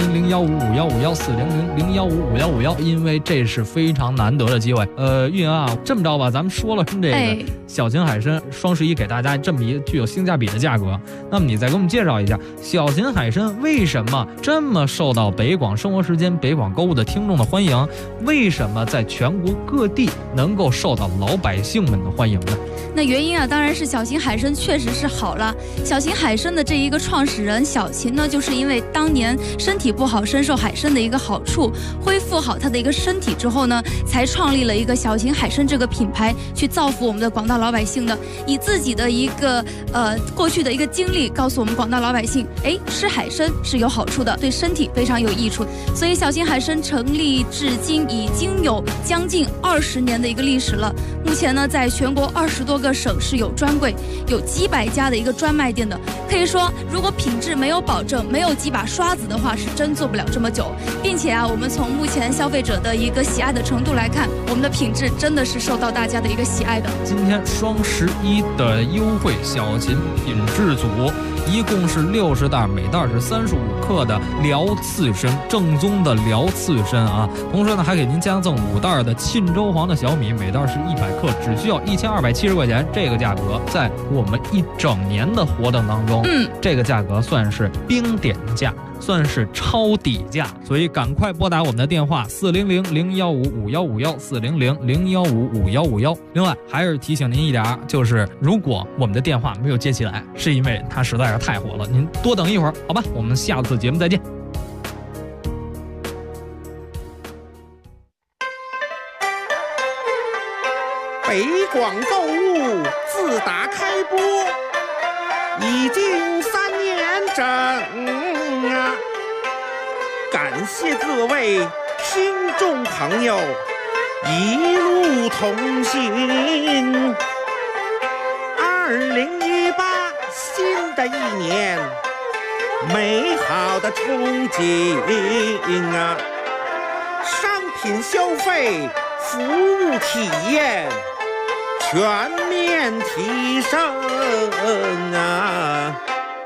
，400-0155-151，400-0155-151，因为这是非常难得的机会。玉莹啊，这么着吧，咱们说了这个小秦海参双11给大家这么一具有性价比的价格，那么你再给我们介绍一下小秦海参为什么这么受到北广生活时间、北广购物的听众的欢迎？为什么在全国各地能够受到老百姓们的欢迎呢？ 那原因啊，当然是小秦海参确实是好了。小秦海参的这一个创始人小秦呢，就是因为当年身体不好，深受海参的一个好处，恢复好他的一个身体之后呢，才创立了一个小秦海参这个品牌，去造福我们的广大老百姓的。以自己的一个过去的一个经历，告诉我们广大老百姓，吃海参是有好处的，对身体非常有益处。所以小秦海参成立至今已经有将近20年的一个历史了。目前呢，在全国20多个省市有专柜，有几百家的一个专卖店的。可以说，如果品质没有保证，没有几把刷子的话，是真做不了这么久。并且啊，我们从目前消费者的一个喜爱的程度来看，我们的品质真的是受到大家的一个喜爱的。 今天双11的优惠小秦品质组，一共是60袋，每袋是35克的辽刺参，正宗的辽刺参啊。同时呢，还给您加赠5袋的沁州黄的小米，每袋是100克，只需要1270块钱。这个价格在我们一整年的活动当中，这个价格算是冰点价，算是超底价，所以赶快拨打我们的电话400-0155-151，400-0155-151。另外还是提醒您一点，就是如果我们的电话没有接起来，是因为它实在是太火了，您多等一会儿，好吧？我们下次节目再见。 北广购物自打开播已经3年整啊！感谢各位听众朋友一路同行， 2018新的一年，美好的憧憬啊！商品消费、服务体验全面提升啊！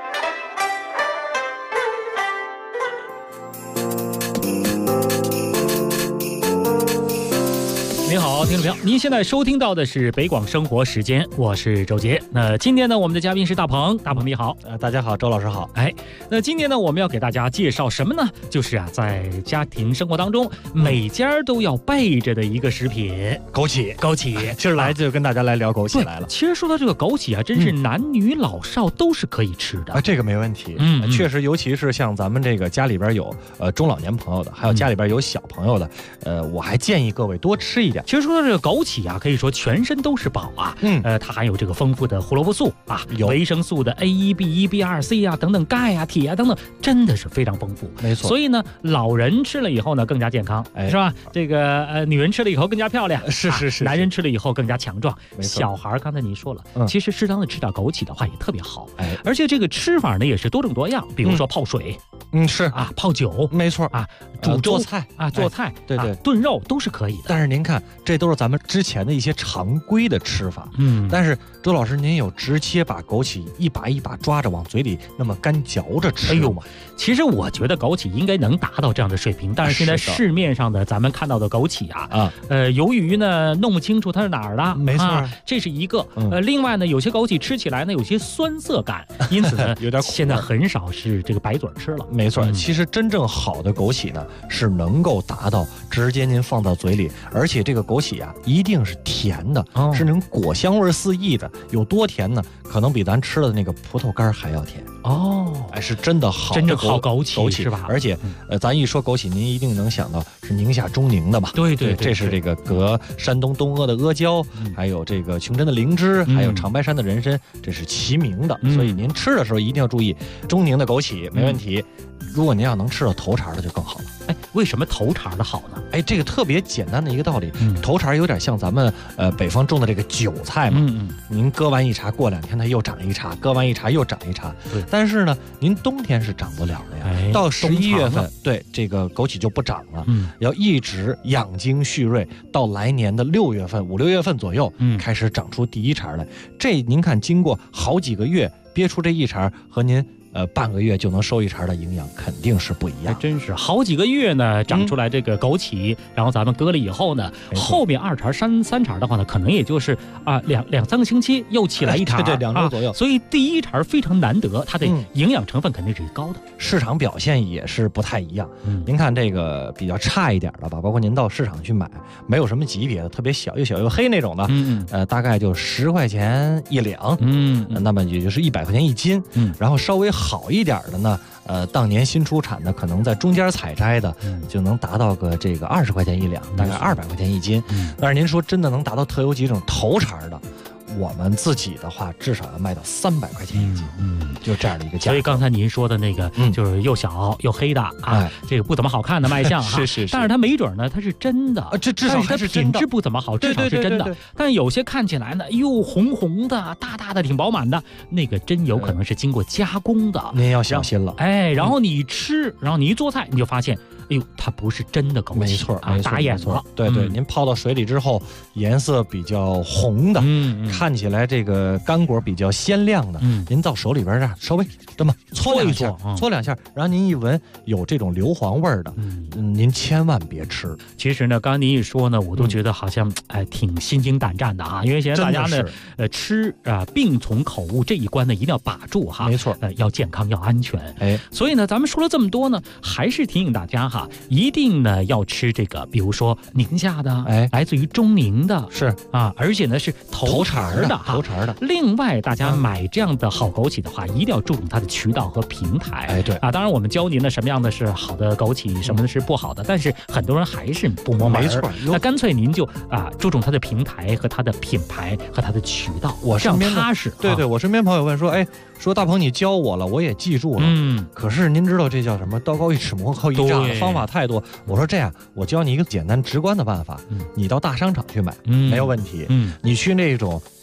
您好，听众朋友，您现在收听到的是北广生活时间，我是周杰。那今天呢，我们的嘉宾是大鹏，大鹏你好。 大家好，周老师好。 哎，那今天呢，我们要给大家介绍什么呢？就是啊，在家庭生活当中，每家都要备着的一个食品—— 枸杞。 枸杞， 今儿来就跟大家来聊枸杞来了。 其实说到这个枸杞啊，真是男女老少都是可以吃的啊，这个没问题。确实，尤其是像咱们这个家里边有中老年朋友的，还有家里边有小朋友的，我还建议各位多吃一点。 其实说到这个枸杞啊，可以说全身都是宝啊。它含有这个丰富的胡萝卜素啊，维生素的 A1、B1、B2、C 啊等等，钙啊、铁啊等等，真的是非常丰富。 没错。 所以呢，老人吃了以后呢更加健康，是吧？这个女人吃了以后更加漂亮， 是。 男人吃了以后更加强壮。 没错。 小孩刚才您说了，其实适当的吃点枸杞的话也特别好。而且这个吃法呢也是多种多样，比如说泡水， 是啊，泡酒， 没错啊， 做菜啊，做菜， 对， 炖肉都是可以的。 但是您看，这都是咱们之前的一些常规的吃法。但是周老师，您有直接把枸杞一把一把抓着往嘴里那么干嚼着吃吗？ 其实我觉得枸杞应该能达到这样的水平，但是现在市面上的咱们看到的枸杞啊，由于呢弄不清楚它是哪儿的， 没错， 这是一个。另外呢，有些枸杞吃起来呢有些酸涩感，因此呢有点苦。 现在很少是这个白嘴吃了。 没错，其实真正好的枸杞呢是能够达到直接您放到嘴里，而且这个枸杞啊一定是甜的，是那种果香味四溢的。有多甜呢？可能比咱吃的那个葡萄干还要甜是真的好， 真正好枸杞是吧？ 而且咱一说枸杞，您一定能想到是宁夏中宁的吧？ 对， 这是这个隔山东东阿的阿胶，还有这个琼珍的灵芝，还有长白山的人参，这是齐名的。所以您吃的时候一定要注意，中宁的枸杞没问题。如果您要能吃到头茬的就更好了。 为什么头茬的好呢？ 这个特别简单的一个道理，头茬有点像咱们北方种的这个韭菜嘛。您割完一茬，过2天它又长一茬，割完一茬又长一茬。但是呢，您冬天是长不了的呀。到11月份，对这个枸杞就不长了。要一直养精蓄锐，到来年的6月份、5、6月份左右，开始长出第一茬来。这您看，经过好几个月憋出这一茬，和您半个月就能收一茬的营养肯定是不一样。 真是好几个月呢长出来这个枸杞，然后咱们割了以后呢，后面2茬、3茬的话呢，可能也就是2、3个星期又起来一茬， 对，2周左右。 所以第一茬非常难得，它的营养成分肯定是高的。 市场表现也是不太一样。您看这个比较差一点的吧，包括您到市场去买，没有什么级别的，特别小又小又黑那种的，大概就10块钱1两，那么也就是100块钱1斤。然后稍微好一点的呢，当年新出产的，可能在中间采摘的，就能达到个这个20块钱1两，大概200块钱1斤。但是您说真的能达到特有几种头茬的，我们自己的话至少要卖到300块钱1斤，就这样的一个价格。 所以刚才您说的那个，就是又小又黑的这个不怎么好看的卖相是， 但是它没准呢，它是真的， 这至少还是品质不怎么好，至少是真的。但有些看起来呢，又红红的、大大的、挺饱满的，那个真有可能是经过加工的， 您要小心了。 然后你吃，然后你一做菜，你就发现，它不是真的枸杞， 没错， 打眼了。 对，您泡到水里之后，颜色比较红的，看起来这个干果比较鲜亮的，您到手里边稍微这么搓2下，然后您一闻有这种硫磺味的，您千万别吃。 其实呢，刚刚您一说呢，我都觉得好像挺心惊胆战的啊，因为现在大家呢吃病从口误这一关呢一定要把住哈， 没错， 要健康要安全。所以呢，咱们说了这么多呢，还是提醒大家一定呢要吃这个，比如说宁夏的，来自于中宁的， 是而且呢是头茬的。另外，大家买这样的好枸杞的话，一定要注重它的渠道和平台。 对当然我们教您呢什么样的是好的枸杞，什么的是不好的，但是很多人还是不摸门。 没错， 那干脆您就注重它的平台和它的品牌和它的渠道，这样踏实。 对，我身边朋友问说，说大鹏你教我了，我也记住了。可是您知道这叫什么？道高一尺，魔高一丈，方法太多。我说这样，我教你一个简单直观的办法，你到大商场去买没有问题。你去那种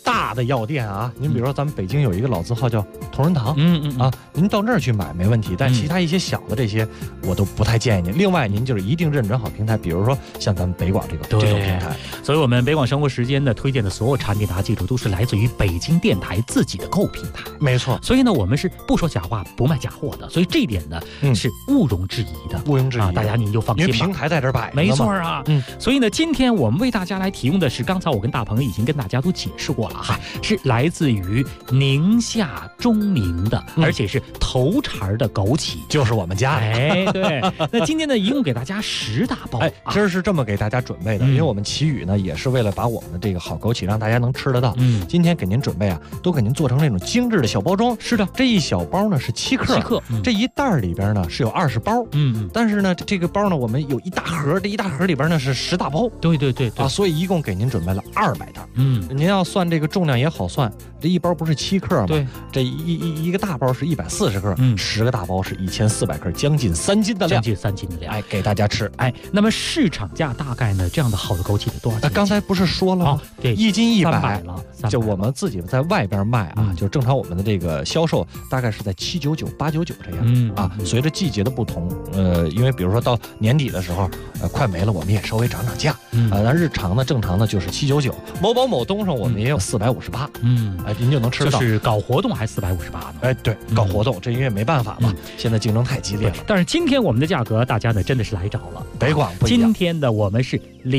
大的药店啊，您比如说咱们北京有一个老字号叫同仁堂，您到那儿去买没问题，但其他一些小的这些我都不太建议您。另外，您就是一定认准好平台，比如说像咱们北广这种平台。 所以我们北广生活时间的推荐的所有产品，大家记住都是来自于北京电台自己的购物平台。 没错。 所以呢，我们是不说假话，不卖假货的。所以这一点呢，是毋庸置疑的。 毋庸置疑大家您就放心吧。 因为平台在这儿摆， 没错啊。所以呢，今天我们为大家来提供的是，刚才我跟大鹏已经跟大家都解释过了哈，是来自于宁夏钟宁的，而且是头茬的枸杞， 就是我们家的。 对。那今天呢，一共给大家10大包。 这是这么给大家准备的，因为我们奇宇呢也是为了把我们的这个好枸杞让大家能吃得到。今天给您准备都给您做成那种精致的小包装。 是的， 这一小包呢是7克，这一袋里边呢是有20包。但是呢这个包呢我们有一大盒，这一大盒里边呢是10大包。 对所以一共给您准备了200袋。您要算这个重量也好算，这一包不是7克吗？ 对， 这一个大包是140克，10个大包是1400克，将近3斤的量。 将近3斤的量， 给大家吃。 那么市场价大概呢，这样的好的枸杞得多少钱？ 刚才不是说了吗？ 对 ，1斤100 了。 就我们自己在外边卖就正常我们的这个销售大概是在799、899这样随着季节的不同，因为比如说到年底的时候，快没了，我们也稍微涨价。但日常呢，正常的就是799。某宝某东上我们也有458。您就能吃到。 就是搞活动还458呢？ 对，搞活动，这因为没办法嘛，现在竞争太激烈了。 但是今天我们的价格，大家呢真的是来着了。 北广不一样， 今天的我们是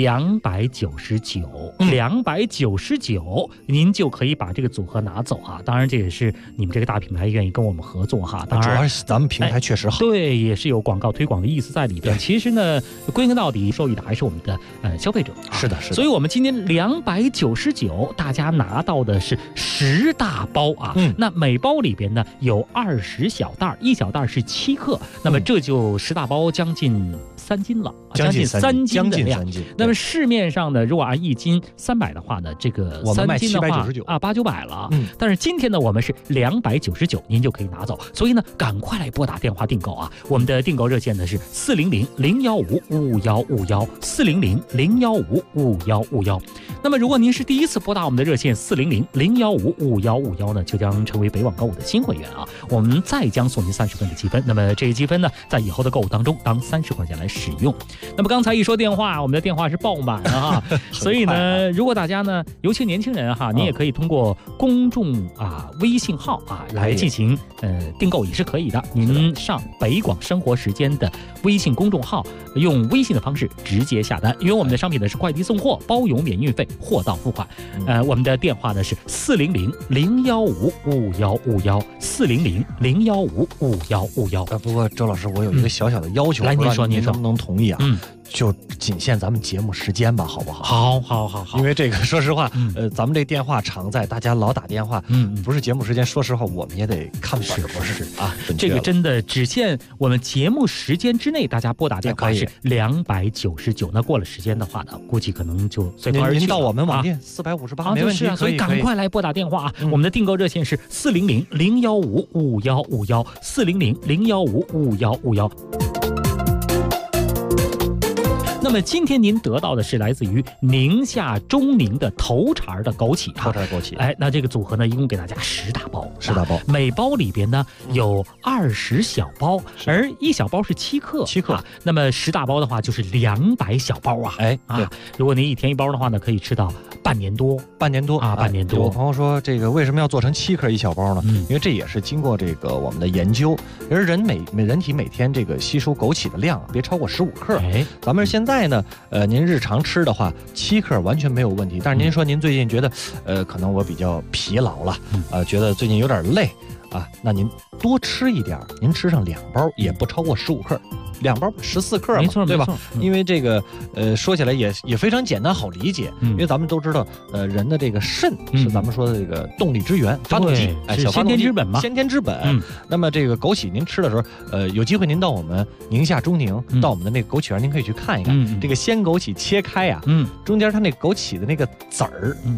299，299，您就可以把这个组合拿走啊。当然，这也是你们这个大品牌愿意跟我们合作哈。当然， 主要是咱们平台确实好， 对，也是有广告推广的意思在里边。其实呢，归根到底，受益的还是我们的消费者。 是的。 所以我们今天299，大家拿到的是10大包啊。那每包里边呢有20小袋，一小袋是7克，那么这就10大包将近3斤了，将近3斤的量。那么市面上呢，如果按1斤300的话呢，这个3斤的话800-900了。但是今天呢，我们是299，您就可以拿走。所以呢，赶快来拨打电话订购啊！我们的订购热线呢是400-015-5151，400-015-5151。那么如果您是第一次拨打我们的热线400-015-5151呢，就将成为北网购物的新会员啊！我们再将送您30分的积分。那么这些积分呢，在以后的购物当中当30块钱来使用。那么刚才一说电话，我们的电话是爆满了哈，所以呢，如果大家呢，尤其年轻人哈，你也可以通过公众微信号来进行订购也是可以的。您上北广生活时间的微信公众号，用微信的方式直接下单，因为我们的商品呢是快递送货，包邮免运费，货到付款。我们的电话呢是400-015-5151，400-015-5151。 不过周老师，我有一个小小的要求， 来，您说， 您能不能同意啊？就仅限咱们节目时间吧，好不好？ 好。 因为这个，说实话，咱们这电话常在，大家老打电话，不是节目时间，说实话，我们也得看本儿，不是啊？ 这个真的只限我们节目时间之内，大家拨打电话是299。那过了时间的话呢，估计可能就随风而去。 您到我们网店458，没问题。 所以赶快来拨打电话啊！我们的订购热线是400-015-5151，400-015-5151。那么今天您得到的是来自于宁夏钟宁的头茬的枸杞，那这个组合呢，一共给大家10大包，每包里边呢有20小包，而一小包是7克，那么10大包的话就是200小包啊，如果您一天一包的话呢，可以吃到半年多。 有朋友说，这个为什么要做成7克一小包呢？因为这也是经过这个我们的研究，而人体每天这个吸收枸杞的量别超过15克。咱们现在呢，您日常吃的话，7克完全没有问题。但是您说您最近觉得，可能我比较疲劳了，觉得最近有点累那您多吃一点，您吃上2包也不超过15克。2包14克嘛， 没错， 对吧？因为这个说起来也非常简单好理解，因为咱们都知道，人的这个肾是咱们说的这个动力之源，发动机，小先天之本嘛， 先天之本。那么这个枸杞您吃的时候，有机会您到我们宁夏钟宁，到我们的那个枸杞园，您可以去看一看，这个鲜枸杞切开中间它那枸杞的那个籽儿，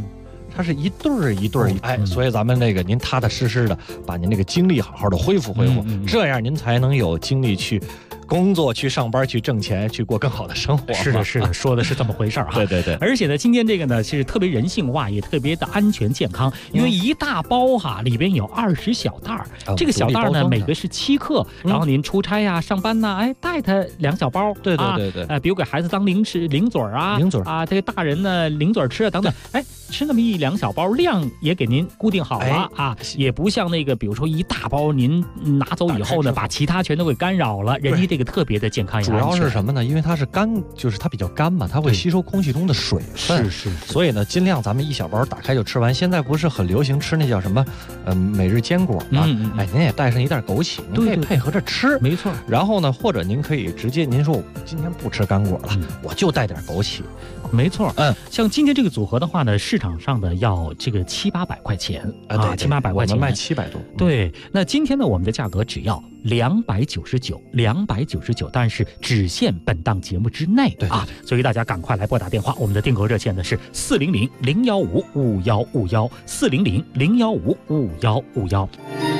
它是一对儿一对儿，哎，所以咱们那个您踏踏实实的把您那个精力好好的恢复恢复，这样您才能有精力去工作、去上班、去挣钱、去过更好的生活。 是的，是的，说的是这么回事儿哈。 对。 而且呢，今天这个呢是特别人性化，也特别的安全健康，因为一大包哈，里边有20小袋儿，这个小袋儿呢每个是7克，然后您出差呀、上班呐，哎，带它2小包。 对， 比如给孩子当零嘴儿啊，这个大人呢零嘴儿吃啊等等，哎，吃那么1-2小包，量也给您固定好了啊，也不像那个比如说一大包您拿走以后呢，把其他全都给干扰了，人家这个特别的健康。 主要是什么呢？因为它是干，就是它比较干嘛，它会吸收空气中的水分。 是。 所以呢，尽量咱们1小包打开就吃完。现在不是很流行吃那叫什么，每日坚果嘛？哎，您也带上一袋枸杞，您可以配合着吃。 没错。 然后呢，或者您可以直接，您说我今天不吃干果了，我就带点枸杞。 没错，像今天这个组合的话呢，市场上的要这个700-800块钱啊，700-800块钱， 我们卖700多。 对，那今天呢，我们的价格只要299，但是只限本档节目之内啊，所以大家赶快来拨打电话，我们的订购热线呢是400-015-5151，400-015-5151。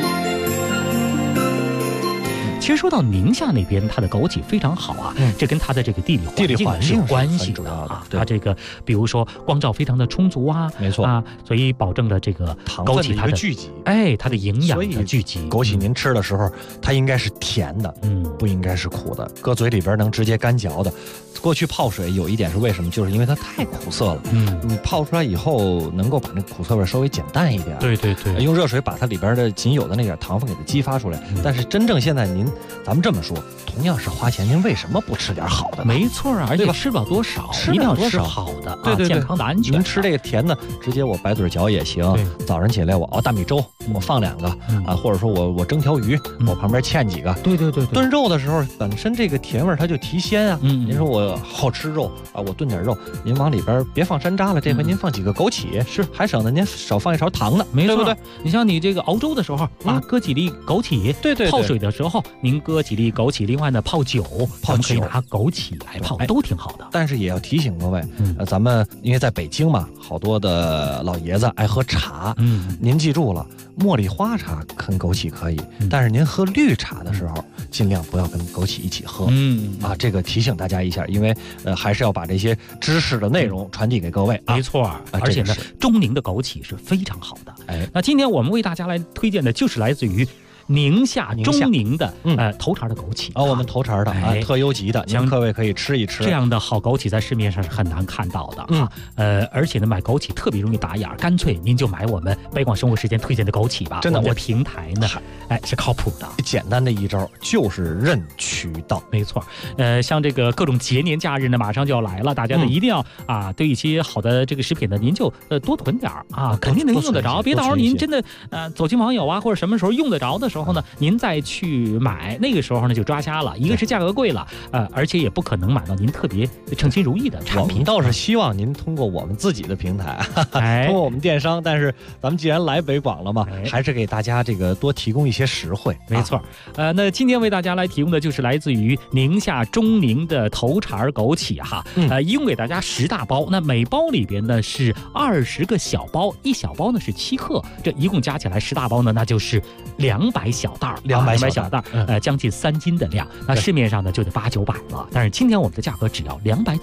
其实说到宁夏那边，它的枸杞非常好啊，这跟它的这个地理环境是有关系的啊。它这个比如说光照非常的充足啊， 没错啊，所以保证了这个枸杞它的聚集， 哎，它的营养的聚集。 枸杞您吃的时候，它应该是甜的，不应该是苦的，搁嘴里边能直接干嚼的。过去泡水有一点是为什么？就是因为它太苦涩了，你泡出来以后能够把那苦涩味稍微减淡一点。 对， 用热水把它里边的仅有的那点糖分给它激发出来。但是真正现在咱们这么说，同样是花钱，您为什么不吃点好的？ 没错啊，而且吃不了多少，一定要吃好的， 对， 健康的、安全。 您吃这个甜的，直接我白嘴嚼也行。早上起来我熬大米粥，我放2个啊，或者说我蒸条鱼，我旁边芡几个。 对。 炖肉的时候，本身这个甜味它就提鲜啊。您说我好吃肉啊，我炖点肉，您往里边别放山楂了，这回您放几个枸杞，是还省得您少放一勺糖呢， 没错， 对不对？ 你像你这个熬粥的时候啊，搁几粒枸杞， 对， 泡水的时候您搁几粒枸杞，另外呢泡酒可以拿枸杞来泡，都挺好的。 但是也要提醒各位，咱们因为在北京嘛，好多的老爷子爱喝茶，您记住了，茉莉花茶跟枸杞可以，但是您喝绿茶的时候，尽量不要跟枸杞一起喝。这个提醒大家一下，因为还是要把这些知识的内容传递给各位。 没错，而且呢，中宁的枸杞是非常好的。那今天我们为大家来推荐的就是来自于宁夏中宁的头茬的枸杞我们头茬的特优级的，您各位可以吃一吃。 这样的好枸杞在市面上是很难看到的而且呢，买枸杞特别容易打眼，干脆您就买我们北广生活时间推荐的枸杞吧。 真的， 我平台呢，是靠谱的。 简单的一招就是认渠道， 没错。像这个各种节年假日呢，马上就要来了，大家呢一定要对一些好的这个食品呢，您就多囤点肯定能用得着，别到时候您真的走亲访友啊，或者什么时候用得着的时候呢，您再去买，那个时候呢就抓瞎了。一个是价格贵了，而且也不可能买到您特别称心如意的产品。 我们倒是希望您通过我们自己的平台，通过我们电商，但是咱们既然来北广了嘛，还是给大家这个多提供一些实惠。 没错，那今天为大家来提供的就是来自于宁夏中宁的头茬枸杞哈，一共给大家10大包，那每包里边呢是20个小包，1小包呢是7克，这一共加起来10大包呢，那就是200小袋，200小袋，将近3斤的量。那市面上呢就得800-900了，但是今天我们的价格只要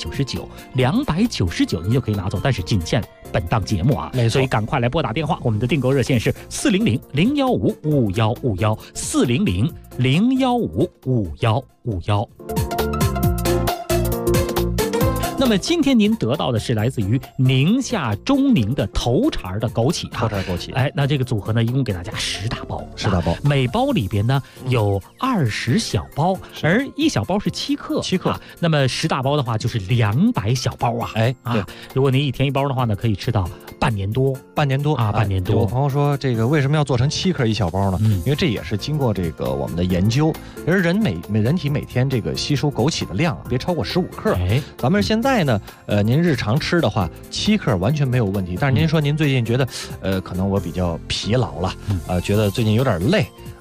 299，299您就可以拿走，但是仅限本档节目啊，所以赶快来拨打电话，我们的订购热线是400-015-5151，400-015-5151。那么今天您得到的是来自于宁夏中宁的头茬的枸杞， 头茬枸杞。 那这个组合呢，一共给大家10大包 ，10大包， 每包里边呢有20小包，而1小包是7克，那么10大包的话就是200小包对， 如果您一天1包的话呢，可以吃到半年多。 半年多。有朋友说这个为什么要做成7克1小包呢？因为这也是经过这个我们的研究，而人体每天这个吸收枸杞的量别超过15克。咱们现在呢，您日常吃的话7克完全没有问题。但是您说您最近觉得，可能我比较疲劳了，觉得最近有点累。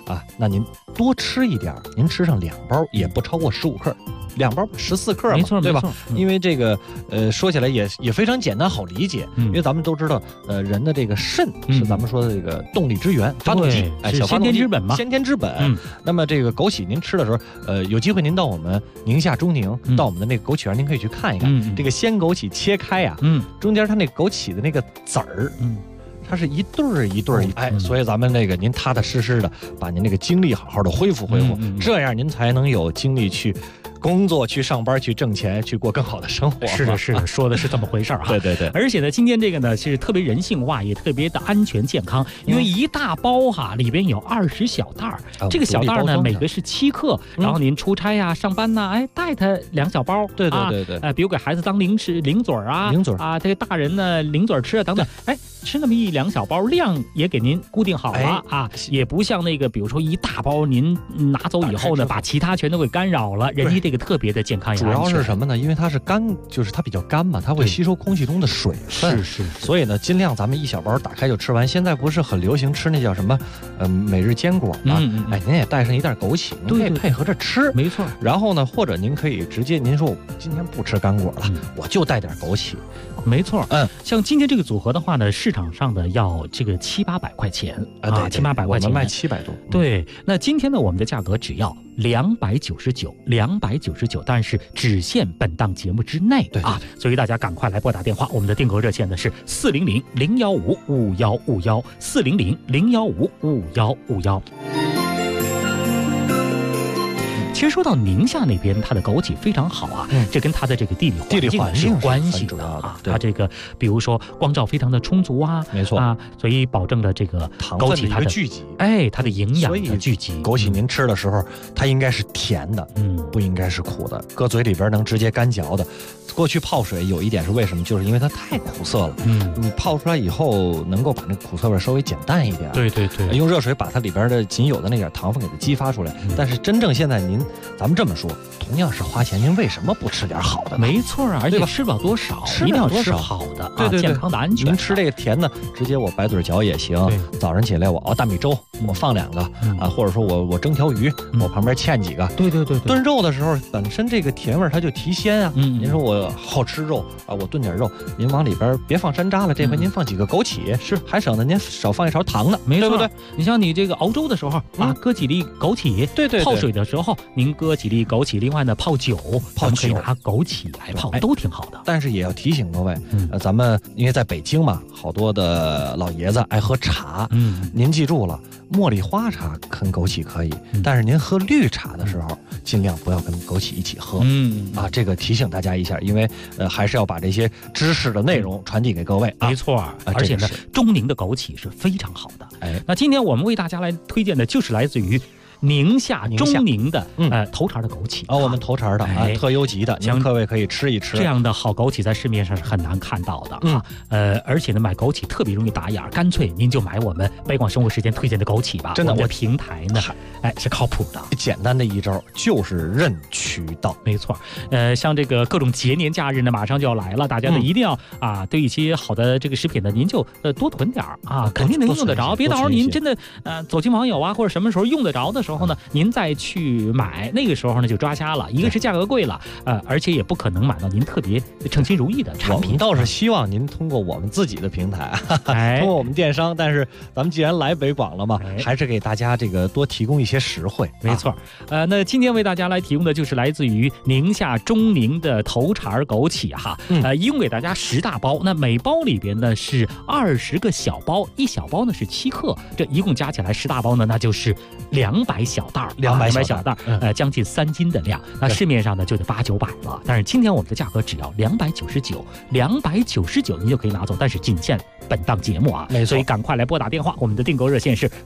啊，那您多吃一点，您吃上2包也不超过15克，2包14克嘛， 没错， 对吧？因为这个说起来也非常简单好理解，因为咱们都知道，人的这个肾是咱们说的这个动力之源，发动机， 小先天之本嘛， 先天之本。那么这个枸杞您吃的时候，有机会您到我们宁夏中宁，到我们的那个枸杞园，您可以去看一看，这个鲜枸杞切开呀，中间它那枸杞的那个籽儿，它是一对儿一对儿，所以咱们那个您踏踏实实的把您那个精力好好的恢复，这样您才能有精力去工作、去上班、去挣钱、去过更好的生活。 是的，说的是这么回事儿哈。 对。 而且呢，今天这个呢是特别人性化，也特别的安全健康，因为一大包哈里边有20小袋儿，这个小袋儿呢每个是7克，然后您出差呀、上班呐，带它2小包。对，比如给孩子当零嘴儿啊，这个大人呢零嘴儿吃啊等等，吃那么1-2小包，量也给您固定好了啊，也不像那个比如说一大包您拿走以后呢，把其他全都给干扰了，人家这个特别的健康。 主要是什么呢？因为它是干，就是它比较干嘛，它会吸收空气中的水分。 是。 所以呢，尽量咱们1小包打开就吃完。现在不是很流行吃那叫什么每日坚果吗？您也带上一袋枸杞，您可以配合着吃。 没错。 然后呢，或者您可以直接您说我今天不吃干果了，我就带点枸杞。 没错，像今天这个组合的话呢，市场上的要这个700-800块钱啊，700-800块钱， 我们卖700多。 对，那今天呢，我们的价格只要299，但是只限本档节目之内啊，所以大家赶快来拨打电话，我们的订购热线呢是400-015-5151，400-015-5151。其实说到宁夏那边，它的枸杞非常好啊，这跟它的这个地理环境是有关系的啊。它这个比如说光照非常的充足啊， 没错啊，所以保证了这个枸杞它的聚集， 它的营养的聚集。 枸杞您吃的时候，它应该是甜的，不应该是苦的，搁嘴里边能直接干嚼的。过去泡水有一点是为什么？就是因为它太苦涩了。你泡出来以后，能够把那苦涩味稍微减淡一点。 对， 用热水把它里边的仅有的那点糖分给它激发出来。但是真正现在咱们这么说，同样是花钱，您为什么不吃点好的呢？ 没错啊，而且吃不了多少，一定要吃好的，对，健康的、安全。 您吃这个甜的，直接我白嘴嚼也行。早上起来我熬大米粥，我放2个啊，或者说我蒸条鱼，我旁边芡几个。 对。 炖肉的时候，本身这个甜味它就提鲜啊。您说我好吃肉啊，我炖点肉，您往里边别放山楂了，这回您放几个枸杞，是还省得您少放一勺糖呢， 对不对？ 你像你这个熬粥的时候啊，搁几粒枸杞，对，泡水的时候您搁几粒枸杞，另外呢泡酒可以拿枸杞来泡，都挺好的。 但是也要提醒各位，咱们因为在北京嘛，好多的老爷子爱喝茶，您记住了，茉莉花茶跟枸杞可以，但是您喝绿茶的时候，尽量不要跟枸杞一起喝。这个提醒大家一下，因为还是要把这些知识的内容传递给各位。 没错，而且呢，中宁的枸杞是非常好的。那今天我们为大家来推荐的就是来自于宁夏中宁的头茬的枸杞我们头茬的特优级的，您各位可以吃一吃。 这样的好枸杞在市面上是很难看到的而且呢，买枸杞特别容易打眼，干脆您就买我们北广生活时间推荐的枸杞吧。 真的， 我们的平台呢是靠谱的。 简单的一招就是认渠道。 没错，像这个各种节年假日呢马上就要来了，大家呢一定要对一些好的这个食品呢，您就多囤点肯定能用得着。别到时候您真的走亲访友啊，或者什么时候用得着的时候呢，您再去买，那个时候呢就抓瞎了。一个是价格贵了，而且也不可能买到您特别称心如意的产品。 我们倒是希望您通过我们自己的平台，通过我们电商。但是咱们既然来北广了嘛，还是给大家这个多提供一些实惠。 没错，那今天为大家来提供的就是来自于宁夏中宁的头茬枸杞一共给大家10大包，那每包里边呢是20个小包，一小包呢是7克，这一共加起来10大包呢，那就是200小袋，200小袋，将近3斤的量。那市面上呢就得800-900了，但是今天我们的价格只要299，299您就可以拿走，但是仅限本档节目没错。所以赶快来拨打电话，我们的订购热线是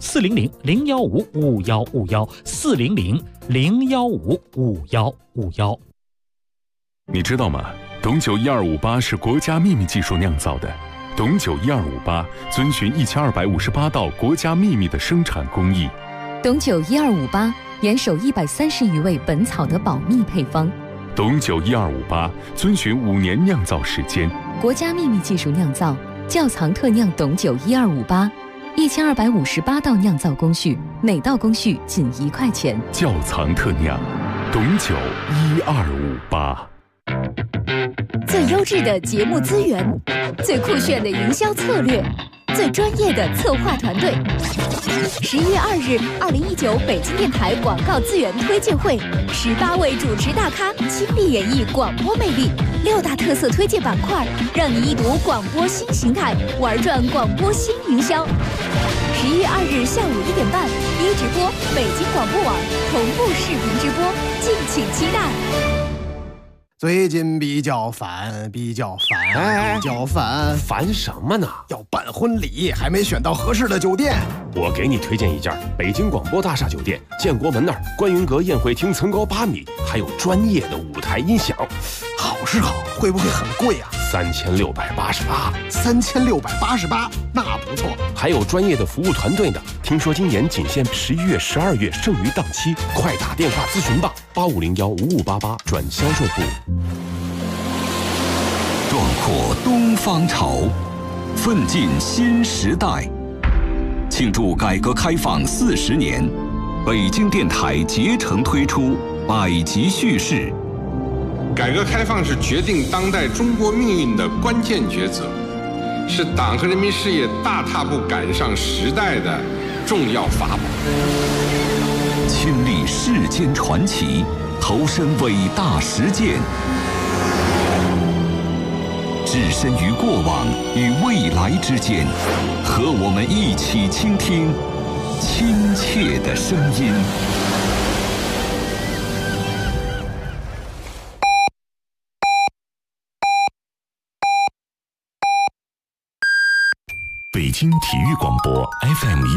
400-015-5151，400-015-5151。 你知道吗？董酒1258是国家秘密技术酿造的。董酒1258遵循1258道国家秘密的生产工艺。 董酒1258严守130余位本草的保密配方。 董酒1258遵循5年酿造时间。 国家秘密技术酿造，窖藏特酿董酒1258， 1258道酿造工序，每道工序仅1块钱。 窖藏特酿，董酒1258。 最优质的节目资源，最酷炫的营销策略，最专业的策划团队。11月2日，2019北京电台广告资源推荐会，18位主持大咖倾力演绎广播魅力，6大特色推荐板块，让你一睹广播新形态，玩转广播新营销。11月2日下午1点半，一直播北京广播网同步视频直播，敬请期待。 最近比较烦， 烦什么呢？ 要办婚礼，还没选到合适的酒店。 我给你推荐一家北京广播大厦酒店，建国门那儿观云阁宴会厅层高8米，还有专业的舞台音响。 好是好，会不会很贵啊 ？3688。 3688，那不错。 还有专业的服务团队呢。听说今年仅限11月、12月剩余档期，快打电话咨询吧，85015588转销售部。 壮阔东方潮，奋进新时代。庆祝改革开放40年，北京电台竭诚推出百集叙事。 改革开放是决定当代中国命运的关键抉择，是党和人民事业大踏步赶上时代的重要法宝。 亲历世间传奇，投身伟大实践，置身于过往与未来之间，和我们一起倾听亲切的声音。 北京体育广播 FM